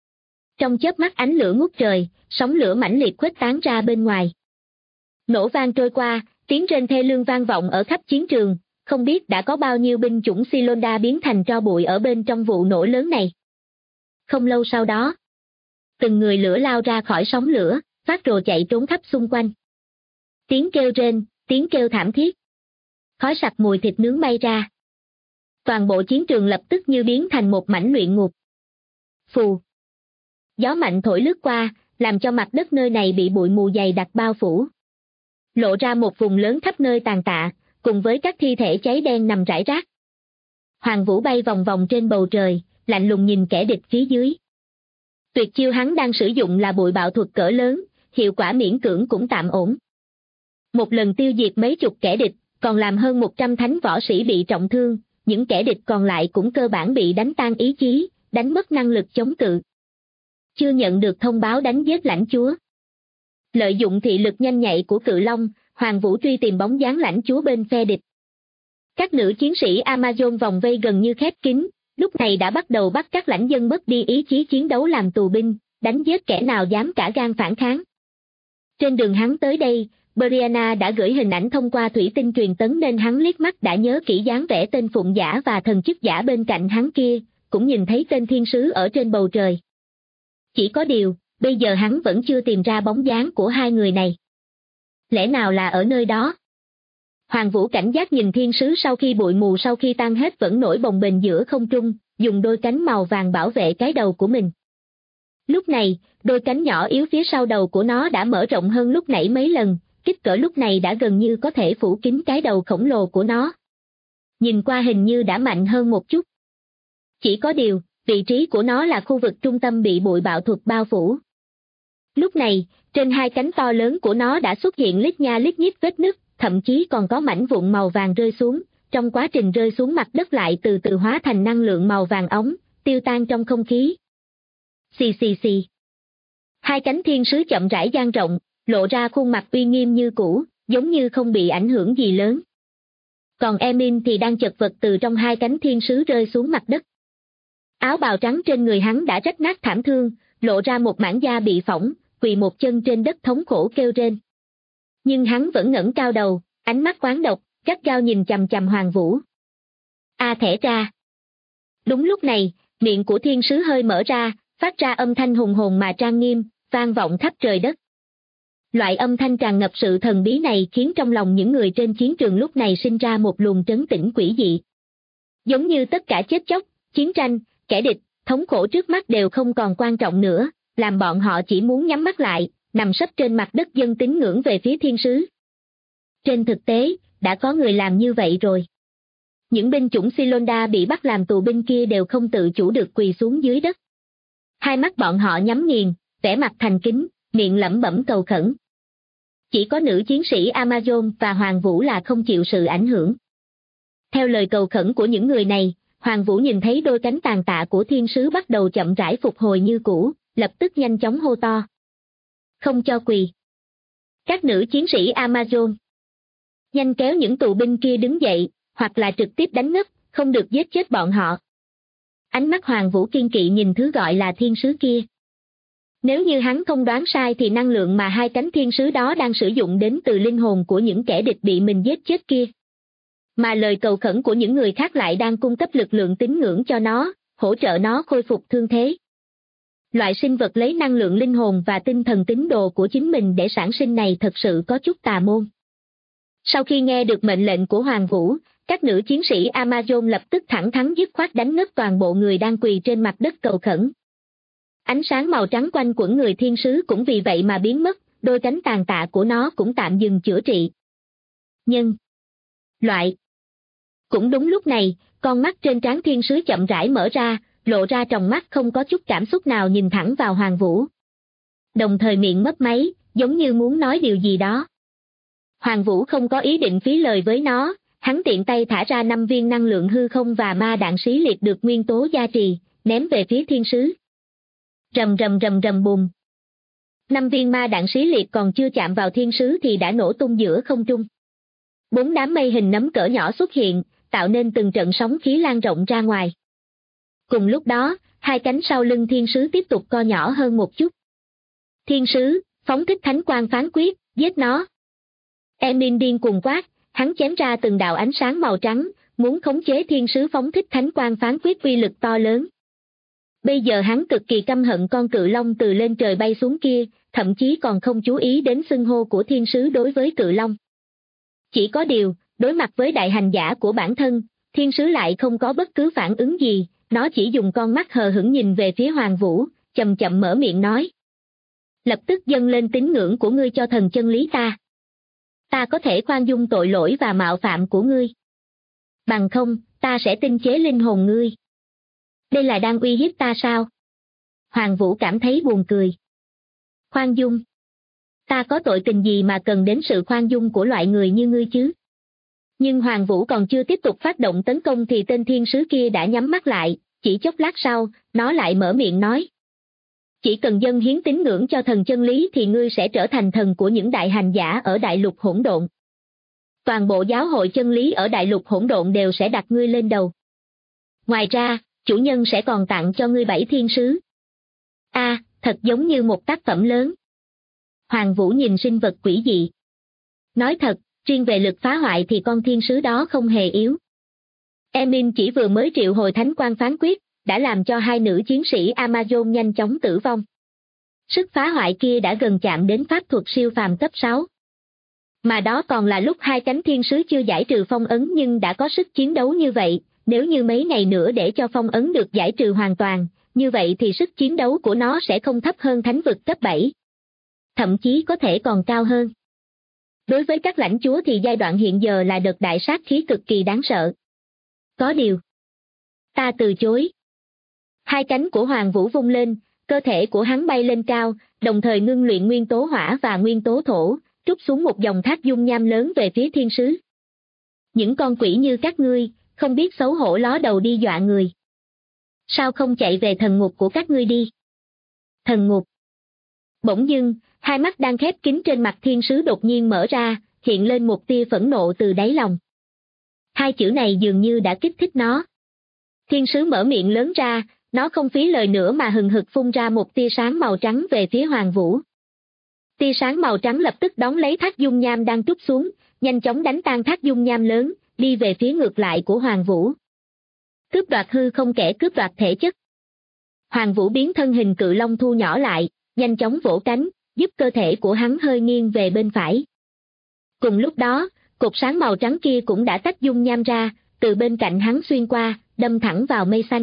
Trong chớp mắt ánh lửa ngút trời, sóng lửa mãnh liệt khuếch tán ra bên ngoài. Nổ vang trôi qua, tiếng rên thê lương vang vọng ở khắp chiến trường, không biết đã có bao nhiêu binh chủng Silonda biến thành tro bụi ở bên trong vụ nổ lớn này. Không lâu sau đó, từng người lửa lao ra khỏi sóng lửa, phát rồ chạy trốn khắp xung quanh. Tiếng kêu rên, tiếng kêu thảm thiết. Khói sặc mùi thịt nướng bay ra. Toàn bộ chiến trường lập tức như biến thành một mảnh luyện ngục. Phù. Gió mạnh thổi lướt qua, làm cho mặt đất nơi này bị bụi mù dày đặc bao phủ. Lộ ra một vùng lớn khắp nơi tàn tạ, cùng với các thi thể cháy đen nằm rải rác. Hoàng Vũ bay vòng vòng trên bầu trời, lạnh lùng nhìn kẻ địch phía dưới. Tuyệt chiêu hắn đang sử dụng là bụi bạo thuật cỡ lớn, hiệu quả miễn cưỡng cũng tạm ổn. Một lần tiêu diệt mấy chục kẻ địch, còn làm hơn 100 thánh võ sĩ bị trọng thương, những kẻ địch còn lại cũng cơ bản bị đánh tan ý chí, đánh mất năng lực chống cự. Chưa nhận được thông báo đánh giết lãnh chúa. Lợi dụng thị lực nhanh nhạy của cự long, Hoàng Vũ truy tìm bóng dáng lãnh chúa bên phe địch. Các nữ chiến sĩ Amazon vòng vây gần như khép kín, lúc này đã bắt đầu bắt các lãnh dân mất đi ý chí chiến đấu làm tù binh, đánh giết kẻ nào dám cả gan phản kháng. Trên đường hắn tới đây, Brianna đã gửi hình ảnh thông qua thủy tinh truyền tấn nên hắn liếc mắt đã nhớ kỹ dáng vẻ tên phụng giả và thần chức giả bên cạnh hắn kia, cũng nhìn thấy tên thiên sứ ở trên bầu trời. Chỉ có điều, bây giờ hắn vẫn chưa tìm ra bóng dáng của hai người này. Lẽ nào là ở nơi đó? Hoàng Vũ cảnh giác nhìn thiên sứ sau khi bụi mù sau khi tan hết vẫn nổi bồng bềnh giữa không trung, dùng đôi cánh màu vàng bảo vệ cái đầu của mình. Lúc này, đôi cánh nhỏ yếu phía sau đầu của nó đã mở rộng hơn lúc nãy mấy lần, kích cỡ lúc này đã gần như có thể phủ kín cái đầu khổng lồ của nó. Nhìn qua hình như đã mạnh hơn một chút. Chỉ có điều, vị trí của nó là khu vực trung tâm bị bụi bạo thuật bao phủ. Lúc này, trên hai cánh to lớn của nó đã xuất hiện lít nha lít nhít vết nứt, thậm chí còn có mảnh vụn màu vàng rơi xuống, trong quá trình rơi xuống mặt đất lại từ từ hóa thành năng lượng màu vàng óng, tiêu tan trong không khí. Xì xì xì. Hai cánh thiên sứ chậm rãi dang rộng, lộ ra khuôn mặt uy nghiêm như cũ, giống như không bị ảnh hưởng gì lớn. Còn Emin thì đang chật vật từ trong hai cánh thiên sứ rơi xuống mặt đất. Áo bào trắng trên người hắn đã rách nát thảm thương, lộ ra một mảng da bị phỏng, quỳ một chân trên đất thống khổ kêu rên. Nhưng hắn vẫn ngẩng cao đầu, ánh mắt oán độc, gắt gao nhìn chằm chằm Hoàng Vũ. A thẻ ra. Đúng lúc này, miệng của thiên sứ hơi mở ra, phát ra âm thanh hùng hồn mà trang nghiêm, vang vọng khắp trời đất. Loại âm thanh tràn ngập sự thần bí này khiến trong lòng những người trên chiến trường lúc này sinh ra một luồng trấn tĩnh quỷ dị. Giống như tất cả chết chóc, chiến tranh, kẻ địch, thống khổ trước mắt đều không còn quan trọng nữa, làm bọn họ chỉ muốn nhắm mắt lại, nằm sấp trên mặt đất dâng tín ngưỡng về phía thiên sứ. Trên thực tế, đã có người làm như vậy rồi. Những binh chủng Silonda bị bắt làm tù binh kia đều không tự chủ được quỳ xuống dưới đất. Hai mắt bọn họ nhắm nghiền, vẻ mặt thành kính, miệng lẩm bẩm cầu khẩn. Chỉ có nữ chiến sĩ Amazon và Hoàng Vũ là không chịu sự ảnh hưởng. Theo lời cầu khẩn của những người này, Hoàng Vũ nhìn thấy đôi cánh tàn tạ của thiên sứ bắt đầu chậm rãi phục hồi như cũ, lập tức nhanh chóng hô to. Không cho quỳ. Các nữ chiến sĩ Amazon. Nhanh kéo những tù binh kia đứng dậy, hoặc là trực tiếp đánh ngất, không được giết chết bọn họ. Ánh mắt Hoàng Vũ kiên kỵ nhìn thứ gọi là thiên sứ kia. Nếu như hắn không đoán sai thì năng lượng mà hai cánh thiên sứ đó đang sử dụng đến từ linh hồn của những kẻ địch bị mình giết chết kia. Mà lời cầu khẩn của những người khác lại đang cung cấp lực lượng tín ngưỡng cho nó, hỗ trợ nó khôi phục thương thế. Loại sinh vật lấy năng lượng linh hồn và tinh thần tín đồ của chính mình để sản sinh này thật sự có chút tà môn. Sau khi nghe được mệnh lệnh của Hoàng Vũ, các nữ chiến sĩ Amazon lập tức thẳng thắn dứt khoát đánh ngất toàn bộ người đang quỳ trên mặt đất cầu khẩn. Ánh sáng màu trắng quanh quẩn người thiên sứ cũng vì vậy mà biến mất, đôi cánh tàn tạ của nó cũng tạm dừng chữa trị. Nhân loại. Cũng đúng lúc này, con mắt trên trán thiên sứ chậm rãi mở ra, lộ ra tròng mắt không có chút cảm xúc nào nhìn thẳng vào Hoàng Vũ. Đồng thời miệng mấp máy, giống như muốn nói điều gì đó. Hoàng Vũ không có ý định phí lời với nó, hắn tiện tay thả ra 5 viên năng lượng hư không và ma đạn xí liệt được nguyên tố gia trì, ném về phía thiên sứ. Rầm rầm rầm rầm bùm. 5 viên ma đạn xí liệt còn chưa chạm vào thiên sứ thì đã nổ tung giữa không trung. 4 đám mây hình nấm cỡ nhỏ xuất hiện, tạo nên từng trận sóng khí lan rộng ra ngoài. Cùng lúc đó, hai cánh sau lưng thiên sứ tiếp tục co nhỏ hơn một chút. Thiên sứ, phóng thích thánh quang phán quyết, giết nó. Emin điên cuồng quát, hắn chém ra từng đạo ánh sáng màu trắng, muốn khống chế thiên sứ phóng thích thánh quang phán quyết uy lực to lớn. Bây giờ hắn cực kỳ căm hận con cự long từ lên trời bay xuống kia, thậm chí còn không chú ý đến xưng hô của thiên sứ đối với cự long. Chỉ có điều, đối mặt với đại hành giả của bản thân, thiên sứ lại không có bất cứ phản ứng gì, nó chỉ dùng con mắt hờ hững nhìn về phía Hoàng Vũ, chậm chậm mở miệng nói. Lập tức dâng lên tín ngưỡng của ngươi cho thần chân lý ta. Ta có thể khoan dung tội lỗi và mạo phạm của ngươi. Bằng không, ta sẽ tinh chế linh hồn ngươi. Đây là đang uy hiếp ta sao? Hoàng Vũ cảm thấy buồn cười. Khoan dung. Ta có tội tình gì mà cần đến sự khoan dung của loại người như ngươi chứ? Nhưng Hoàng Vũ còn chưa tiếp tục phát động tấn công thì tên thiên sứ kia đã nhắm mắt lại, chỉ chốc lát sau, nó lại mở miệng nói. Chỉ cần dâng hiến tín ngưỡng cho thần chân lý thì ngươi sẽ trở thành thần của những đại hành giả ở đại lục hỗn độn. Toàn bộ giáo hội chân lý ở đại lục hỗn độn đều sẽ đặt ngươi lên đầu. Ngoài ra, chủ nhân sẽ còn tặng cho ngươi 7 thiên sứ. Thật giống như một tác phẩm lớn. Hoàng Vũ nhìn sinh vật quỷ dị. Nói thật, riêng về lực phá hoại thì con thiên sứ đó không hề yếu. Emin chỉ vừa mới triệu hồi thánh quang phán quyết, đã làm cho hai nữ chiến sĩ Amazon nhanh chóng tử vong. Sức phá hoại kia đã gần chạm đến pháp thuật siêu phàm cấp 6. Mà đó còn là lúc hai cánh thiên sứ chưa giải trừ phong ấn nhưng đã có sức chiến đấu như vậy, nếu như mấy ngày nữa để cho phong ấn được giải trừ hoàn toàn, như vậy thì sức chiến đấu của nó sẽ không thấp hơn thánh vực cấp 7. Thậm chí có thể còn cao hơn. Đối với các lãnh chúa thì giai đoạn hiện giờ là đợt đại sát khí cực kỳ đáng sợ. Có điều. Ta từ chối. Hai cánh của Hoàng Vũ vung lên, cơ thể của hắn bay lên cao, đồng thời ngưng luyện nguyên tố hỏa và nguyên tố thổ, trút xuống một dòng thác dung nham lớn về phía thiên sứ. Những con quỷ như các ngươi, không biết xấu hổ ló đầu đi dọa người. Sao không chạy về thần ngục của các ngươi đi? Thần ngục. Bỗng dưng, hai mắt đang khép kín trên mặt thiên sứ đột nhiên mở ra, hiện lên một tia phẫn nộ từ đáy lòng. Hai chữ này dường như đã kích thích nó. Thiên sứ mở miệng lớn ra, nó không phí lời nữa mà hừng hực phun ra một tia sáng màu trắng về phía Hoàng Vũ. Tia sáng màu trắng lập tức đón lấy thác dung nham đang trút xuống, nhanh chóng đánh tan thác dung nham lớn, đi về phía ngược lại của Hoàng Vũ. Cướp đoạt hư không kẻ cướp đoạt thể chất. Hoàng Vũ biến thân hình cự long thu nhỏ lại, nhanh chóng vỗ cánh, giúp cơ thể của hắn hơi nghiêng về bên phải. Cùng lúc đó, cột sáng màu trắng kia cũng đã tách dung nham ra, từ bên cạnh hắn xuyên qua, đâm thẳng vào mây xanh.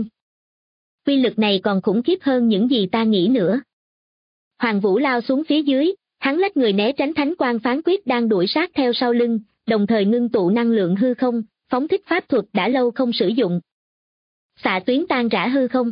Uy lực này còn khủng khiếp hơn những gì ta nghĩ nữa. Hoàng Vũ lao xuống phía dưới, hắn lách người né tránh thánh quang phán quyết đang đuổi sát theo sau lưng, đồng thời ngưng tụ năng lượng hư không, phóng thích pháp thuật đã lâu không sử dụng. Xạ tuyến tan rã hư không.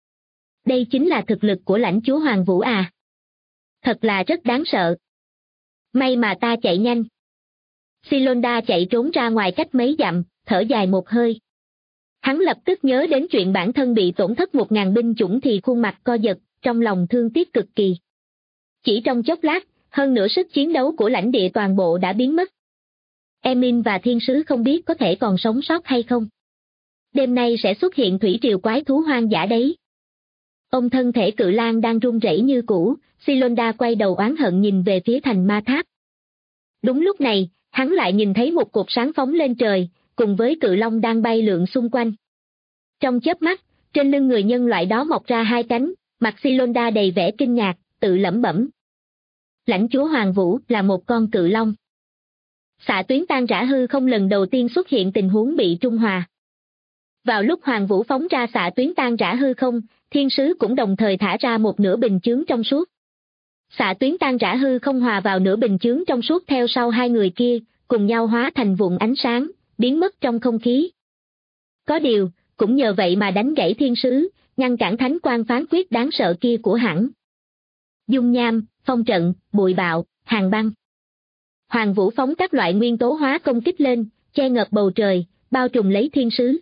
Đây chính là thực lực của lãnh chúa Hoàng Vũ à. Thật là rất đáng sợ. May mà ta chạy nhanh. Silonda chạy trốn ra ngoài cách mấy dặm, thở dài một hơi. Hắn lập tức nhớ đến chuyện bản thân bị tổn thất 1000 binh chủng thì khuôn mặt co giật, trong lòng thương tiếc cực kỳ. Chỉ trong chốc lát, hơn nửa sức chiến đấu của lãnh địa toàn bộ đã biến mất. Emin và thiên sứ không biết có thể còn sống sót hay không. Đêm nay sẽ xuất hiện thủy triều quái thú hoang dã đấy. Ông thân thể cự lang đang run rẩy như cũ, Silonda quay đầu oán hận nhìn về phía thành ma tháp. Đúng lúc này, hắn lại nhìn thấy một cột sáng phóng lên trời, cùng với cự long đang bay lượn xung quanh. Trong chớp mắt, trên lưng người nhân loại đó mọc ra hai cánh, mặt Silonda đầy vẻ kinh ngạc, tự lẩm bẩm. Lãnh chúa Hoàng Vũ là một con cự long. Xạ tuyến tan rã hư không lần đầu tiên xuất hiện tình huống bị trung hòa. Vào lúc Hoàng Vũ phóng ra xạ tuyến tan rã hư không, thiên sứ cũng đồng thời thả ra một nửa bình chướng trong suốt. Xạ tuyến tan rã hư không hòa vào nửa bình chướng trong suốt theo sau hai người kia, cùng nhau hóa thành vụn ánh sáng, biến mất trong không khí. Có điều, cũng nhờ vậy mà đánh gãy thiên sứ, ngăn cản thánh quang phán quyết đáng sợ kia của hắn. Dung nham, phong trận, bụi bạo, hàng băng. Hoàng Vũ phóng các loại nguyên tố hóa công kích lên, che ngập bầu trời, bao trùm lấy thiên sứ.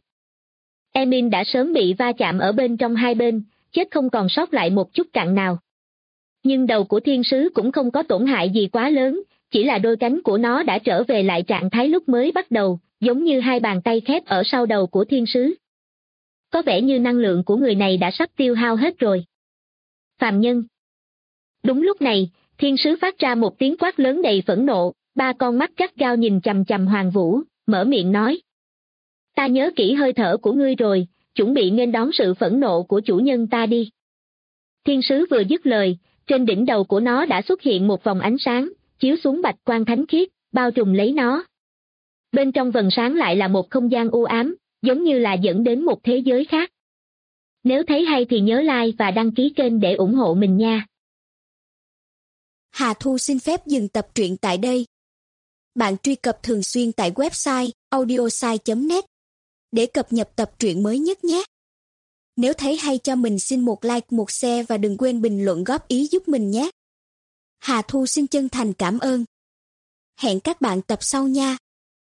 Emin đã sớm bị va chạm ở bên trong hai bên, chết không còn sót lại một chút cặn nào. Nhưng đầu của thiên sứ cũng không có tổn hại gì quá lớn, chỉ là đôi cánh của nó đã trở về lại trạng thái lúc mới bắt đầu, giống như hai bàn tay khép ở sau đầu của thiên sứ. Có vẻ như năng lượng của người này đã sắp tiêu hao hết rồi. Phàm nhân. Đúng lúc này, thiên sứ phát ra một tiếng quát lớn đầy phẫn nộ, ba con mắt gắt gao nhìn chằm chằm Hoàng Vũ, mở miệng nói. Ta nhớ kỹ hơi thở của ngươi rồi, chuẩn bị nghênh đón sự phẫn nộ của chủ nhân ta đi. Thiên sứ vừa dứt lời, trên đỉnh đầu của nó đã xuất hiện một vòng ánh sáng, chiếu xuống bạch quang thánh khiết, bao trùm lấy nó. Bên trong vầng sáng lại là một không gian u ám, giống như là dẫn đến một thế giới khác. Nếu thấy hay thì nhớ like và đăng ký kênh để ủng hộ mình nha. Hà Thu xin phép dừng tập truyện tại đây. Bạn truy cập thường xuyên tại website audiosai.net để cập nhật tập truyện mới nhất nhé. Nếu thấy hay cho mình xin một like, một share và đừng quên bình luận góp ý giúp mình nhé. Hà Thu xin chân thành cảm ơn. Hẹn các bạn tập sau nha.